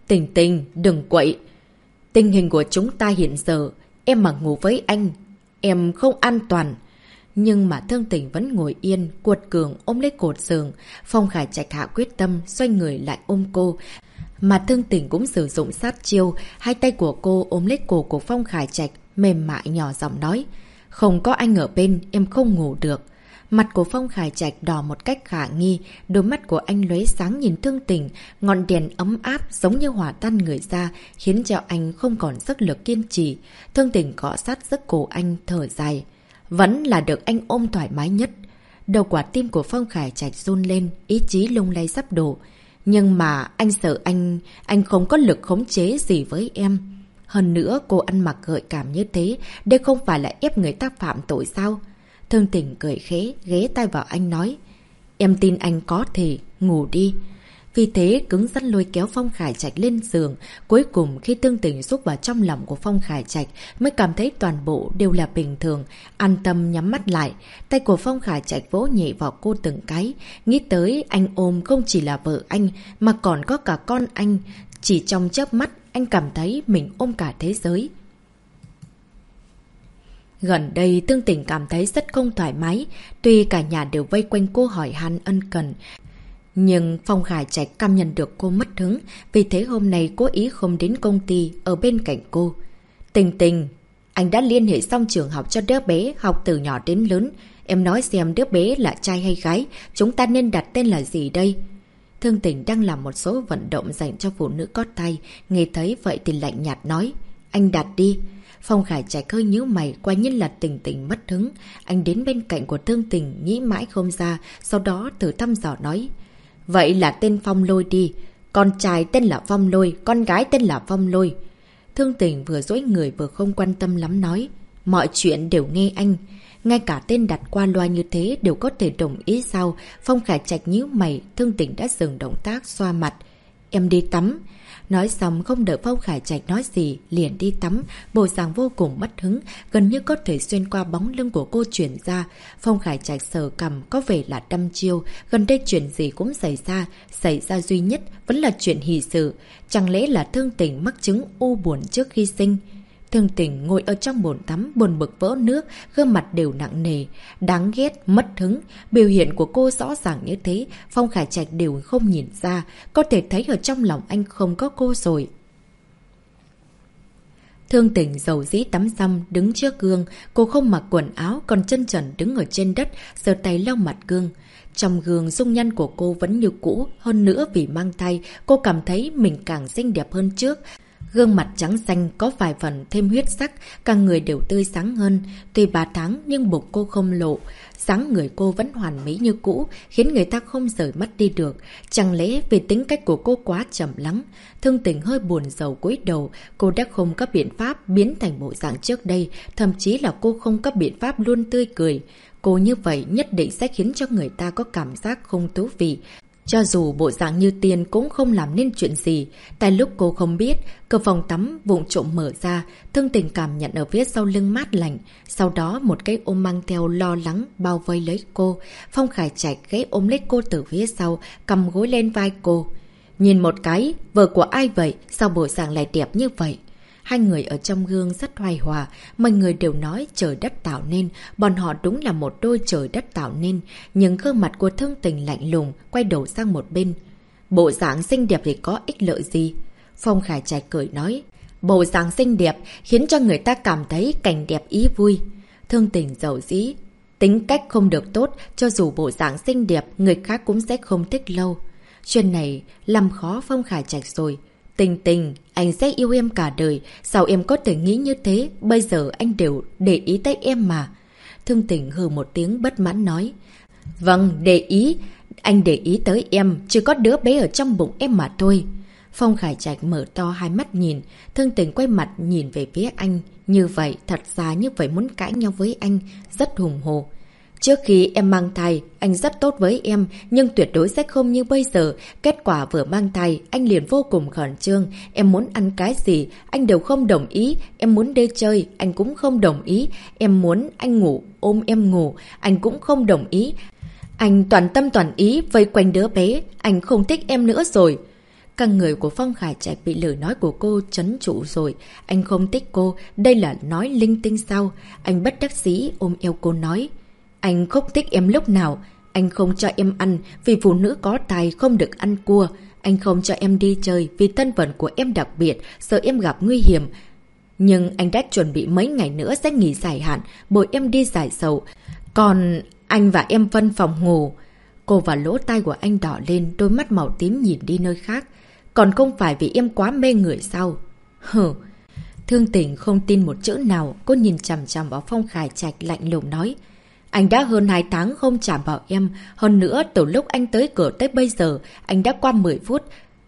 Tình Tình, đừng quậy. Tình hình của chúng ta hiện giờ, em mà ngủ với anh, em không an toàn. Nhưng mà Thương Tình vẫn ngồi yên, cuột cường ôm lấy cột giường. Phong Khải Trạch hạ quyết tâm, xoay người lại ôm cô. Mà Thương Tình cũng sử dụng sát chiêu, hai tay của cô ôm lấy cổ của Phong Khải Trạch, mềm mại nhỏ giọng nói. Không có anh ở bên, em không ngủ được. Mặt của Phong Khải Trạch đỏ một cách khả nghi, đôi mắt của anh lóe sáng nhìn Thương Tình, ngọn đèn ấm áp giống như hỏa tan người ra, khiến cho anh không còn sức lực kiên trì. Thương Tình cọ sát giấc cổ anh thở dài. Vẫn là được anh ôm thoải mái nhất. Đầu quả tim của Phong Khải Trạch run lên, ý chí lung lay sắp đổ. Nhưng mà anh sợ anh không có lực khống chế gì với em. Hơn nữa cô ăn mặc gợi cảm như thế, đây không phải là ép người ta phạm tội sao? Thương Tình cười khẽ, ghé tai vào anh nói. Em tin anh có thể, ngủ đi. Vì thế cứng rắn lôi kéo Phong Khải Trạch lên giường. Cuối cùng khi Thương Tình xúc vào trong lòng của Phong Khải Trạch mới cảm thấy toàn bộ đều là bình thường. An tâm nhắm mắt lại. Tay của Phong Khải Trạch vỗ nhẹ vào cô từng cái. Nghĩ tới anh ôm không chỉ là vợ anh mà còn có cả con anh. Chỉ trong chớp mắt anh cảm thấy mình ôm cả thế giới. Gần đây Thương Tình cảm thấy rất không thoải mái. Tuy cả nhà đều vây quanh cô hỏi han ân cần, nhưng Phong Khải Trạch cảm nhận được cô mất hứng, vì thế hôm nay cố ý không đến công ty ở bên cạnh cô. Tình Tình, anh đã liên hệ xong trường học cho đứa bé học từ nhỏ đến lớn. Em nói xem đứa bé là trai hay gái, chúng ta nên đặt tên là gì đây? Thương Tình đang làm một số vận động dành cho phụ nữ có thai, nghe thấy vậy thì lạnh nhạt nói. Anh đặt đi. Phong Khải Trạch hơi nhíu mày, quả nhiên là Tình Tình mất hứng. Anh đến bên cạnh của Thương Tình nghĩ mãi không ra, sau đó thử thăm dò nói. Vậy là tên Phong Lôi đi. Con trai tên là Phong Lôi, con gái tên là Phong Lôi. Thương Tình vừa dối người vừa không quan tâm lắm nói. Mọi chuyện đều nghe anh. Ngay cả tên đặt qua loa như thế đều có thể đồng ý sao? Phong Khải Trạch nhíu mày, Thương Tình đã dừng động tác xoa mặt. Em đi tắm. Nói xong không đợi Phong Khải Trạch nói gì, liền đi tắm, bộ dạng vô cùng mất hứng, gần như có thể xuyên qua bóng lưng của cô chuyển ra. Phong Khải Trạch sờ cằm, có vẻ là đăm chiêu, gần đây chuyện gì cũng xảy ra duy nhất vẫn là chuyện hỷ sự. Chẳng lẽ là Thương Tình mắc chứng u buồn trước khi sinh? Thương Tình ngồi ở trong bồn tắm, buồn bực vỡ nước, gương mặt đều nặng nề, đáng ghét, mất hứng. Biểu hiện của cô rõ ràng như thế, Phong Khải Trạch đều không nhìn ra, có thể thấy ở trong lòng anh không có cô rồi. Thương Tình dầu dĩ tắm xong, đứng trước gương, cô không mặc quần áo, còn chân trần đứng ở trên đất, giơ tay lau mặt gương. Trong gương dung nhan của cô vẫn như cũ, hơn nữa vì mang thai, cô cảm thấy mình càng xinh đẹp hơn trước. Gương mặt trắng xanh có vài phần thêm huyết sắc, cả người đều tươi sáng hơn. Tuy 3 tháng nhưng bụng cô không lộ, dáng người cô vẫn hoàn mỹ như cũ, khiến người ta không rời mắt đi được. Chẳng lẽ vì tính cách của cô quá trầm lắng? Thương Tình hơi buồn rầu cúi đầu, cô đã không có biện pháp biến thành bộ dạng trước đây, thậm chí là cô không có biện pháp luôn tươi cười. Cô như vậy nhất định sẽ khiến cho người ta có cảm giác không thú vị. Cho dù bộ dạng như tiên cũng không làm nên chuyện gì. Tại lúc cô không biết, cửa phòng tắm vụng trộm mở ra, Thương Tình cảm nhận ở phía sau lưng mát lạnh. Sau đó một cái ôm mang theo lo lắng bao vây lấy cô. Phong Khải Trạch ghé ôm lấy cô từ phía sau, cầm gối lên vai cô. Nhìn một cái, vợ của ai vậy? Sao bộ dạng lại đẹp như vậy? Hai người ở trong gương rất hoài hòa, mọi người đều nói trời đất tạo nên, bọn họ đúng là một đôi trời đất tạo nên, nhưng gương mặt của Thương Tình lạnh lùng, quay đầu sang một bên. Bộ dạng xinh đẹp thì có ích lợi gì? Phong Khải Trạch cười nói, bộ dạng xinh đẹp khiến cho người ta cảm thấy cảnh đẹp ý vui. Thương Tình giàu dĩ, tính cách không được tốt, cho dù bộ dạng xinh đẹp, người khác cũng sẽ không thích lâu. Chuyện này làm khó Phong Khải Trạch rồi. Tình Tình, anh sẽ yêu em cả đời, sao em có thể nghĩ như thế, bây giờ anh đều để ý tới em mà. Thương Tình hừ một tiếng bất mãn nói. Vâng, để ý, anh để ý tới em, chỉ có đứa bé ở trong bụng em mà thôi. Phong Khải Trạch mở to hai mắt nhìn, Thương Tình quay mặt nhìn về phía anh. Như vậy, thật ra như vậy muốn cãi nhau với anh, rất hùng hồ. Trước khi em mang thai, anh rất tốt với em, nhưng tuyệt đối sẽ không như bây giờ. Kết quả vừa mang thai, anh liền vô cùng khẩn trương. Em muốn ăn cái gì, anh đều không đồng ý. Em muốn đi chơi, anh cũng không đồng ý. Em muốn anh ngủ, ôm em ngủ, anh cũng không đồng ý. Anh toàn tâm toàn ý vây quanh đứa bé, anh không thích em nữa rồi. Cả người của Phong Khải Trạch bị lời nói của cô trấn trụ rồi. Anh không thích cô, đây là nói linh tinh sao? Anh bất đắc dĩ ôm eo cô nói. Anh không thích em lúc nào. Anh không cho em ăn vì phụ nữ có tài không được ăn cua. Anh không cho em đi chơi vì thân phận của em đặc biệt, sợ em gặp nguy hiểm. Nhưng anh đã chuẩn bị mấy ngày nữa sẽ nghỉ dài hạn, bồi em đi giải sầu. Còn anh và em phân phòng ngủ. Cô và lỗ tai của anh đỏ lên, đôi mắt màu tím nhìn đi nơi khác. Còn không phải vì em quá mê người sao? Hừ. Thương Tình không tin một chữ nào, cô nhìn chằm chằm vào Phong Khải Trạch lạnh lùng nói. Anh đã hơn 2 tháng không chạm vào em. Hơn nữa, từ lúc anh tới cửa tới bây giờ, anh đã qua 10 phút.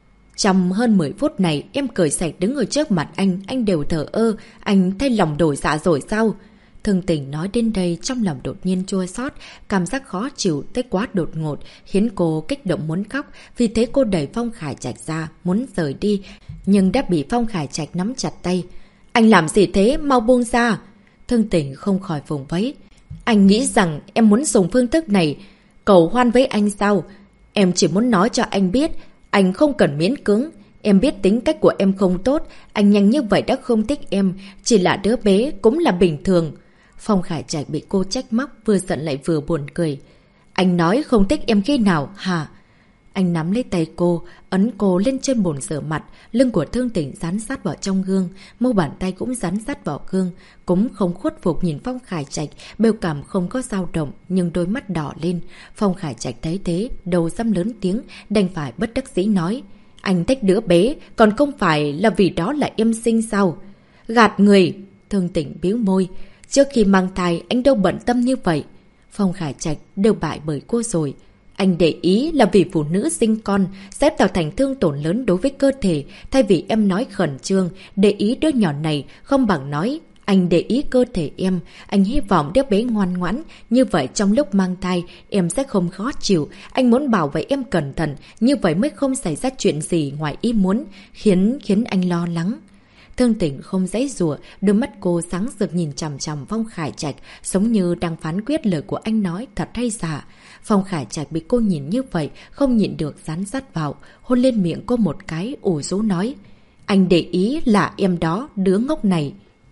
Trong hơn 10 phút này, em cười sạch đứng ở trước mặt anh đều thờ ơ. Anh thay lòng đổi dạ rồi sao? Thương Tình nói đến đây trong lòng đột nhiên chua xót, cảm giác khó chịu tới quá đột ngột, khiến cô kích động muốn khóc. Vì thế cô đẩy Phong Khải Trạch ra, muốn rời đi, nhưng đã bị Phong Khải Trạch nắm chặt tay. Anh làm gì thế? Mau buông ra! Thương Tình không khỏi vùng vẫy. Anh nghĩ rằng em muốn dùng phương thức này cầu hoan với anh sao? Em chỉ muốn nói cho anh biết, anh không cần miễn cưỡng. Em biết tính cách của em không tốt, anh nhanh như vậy đã không thích em, chỉ là đứa bé cũng là bình thường. Phong Khải Trạch bị cô trách móc, vừa giận lại vừa buồn cười. Anh nói không thích em khi nào hả? Anh nắm lấy tay cô, ấn cô lên trên bồn rửa mặt, lưng của Thương Tình dán sát vào trong gương, mu bàn tay cũng dán sát vào gương, cũng không khuất phục nhìn Phong Khải Trạch, biểu cảm không có dao động nhưng đôi mắt đỏ lên. Phong Khải Trạch thấy thế, đầu dăm lớn tiếng, đành phải bất đắc dĩ nói: Anh thích đứa bé, còn không phải là vì đó là em sinh sao? Gạt người! Thương Tình bĩu môi. Trước khi mang thai, anh đâu bận tâm như vậy. Phong Khải Trạch đều bại bởi cô rồi. Anh để ý là vì phụ nữ sinh con sẽ tạo thành thương tổn lớn đối với cơ thể. Thay vì em nói khẩn trương, để ý đứa nhỏ này, không bằng nói anh để ý cơ thể em. Anh hy vọng đứa bé ngoan ngoãn. Như vậy trong lúc mang thai, em sẽ không khó chịu. Anh muốn bảo vệ em cẩn thận. Như vậy mới không xảy ra chuyện gì ngoài ý muốn, khiến anh lo lắng. Thương Tình không giãy giụa, đôi mắt cô sáng rực nhìn chằm chằm Phong Khải Trạch, giống như đang phán quyết lời của anh nói thật hay giả. Phong Khải Trạch bị cô nhìn như vậy, không nhịn được dán sát vào, hôn lên miệng cô một cái, ủ rũ nói. Anh để ý là em đó, đứa ngốc này.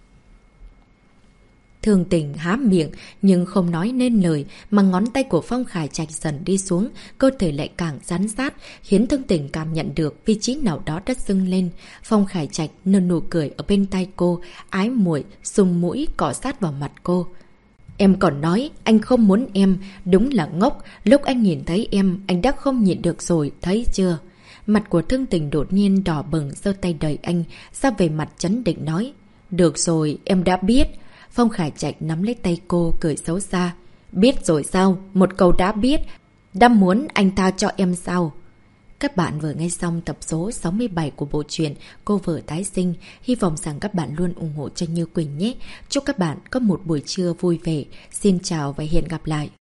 Thương Tình há miệng nhưng không nói nên lời, mà ngón tay của Phong Khải Trạch dần đi xuống, cơ thể lại càng dán sát, khiến Thương Tình cảm nhận được vị trí nào đó đã dâng lên. Phong Khải Trạch nở nụ cười ở bên tay cô, ái muội dùng mũi cọ sát vào mặt cô. Em còn nói anh không muốn em, đúng là ngốc, lúc anh nhìn thấy em, anh đã không nhịn được rồi, thấy chưa? Mặt của Thương Tình đột nhiên đỏ bừng, giơ tay đẩy anh, ra về mặt trấn định nói. Được rồi, em đã biết. Phong Khải Trạch nắm lấy tay cô, cười xấu xa. Biết rồi sao? Một câu đã biết. Đã muốn anh tha cho em sao? Các bạn vừa nghe xong tập số 67 của bộ truyện Cô Vợ Tái Sinh. Hy vọng rằng các bạn luôn ủng hộ cho Như Quỳnh nhé. Chúc các bạn có một buổi trưa vui vẻ. Xin chào và hẹn gặp lại.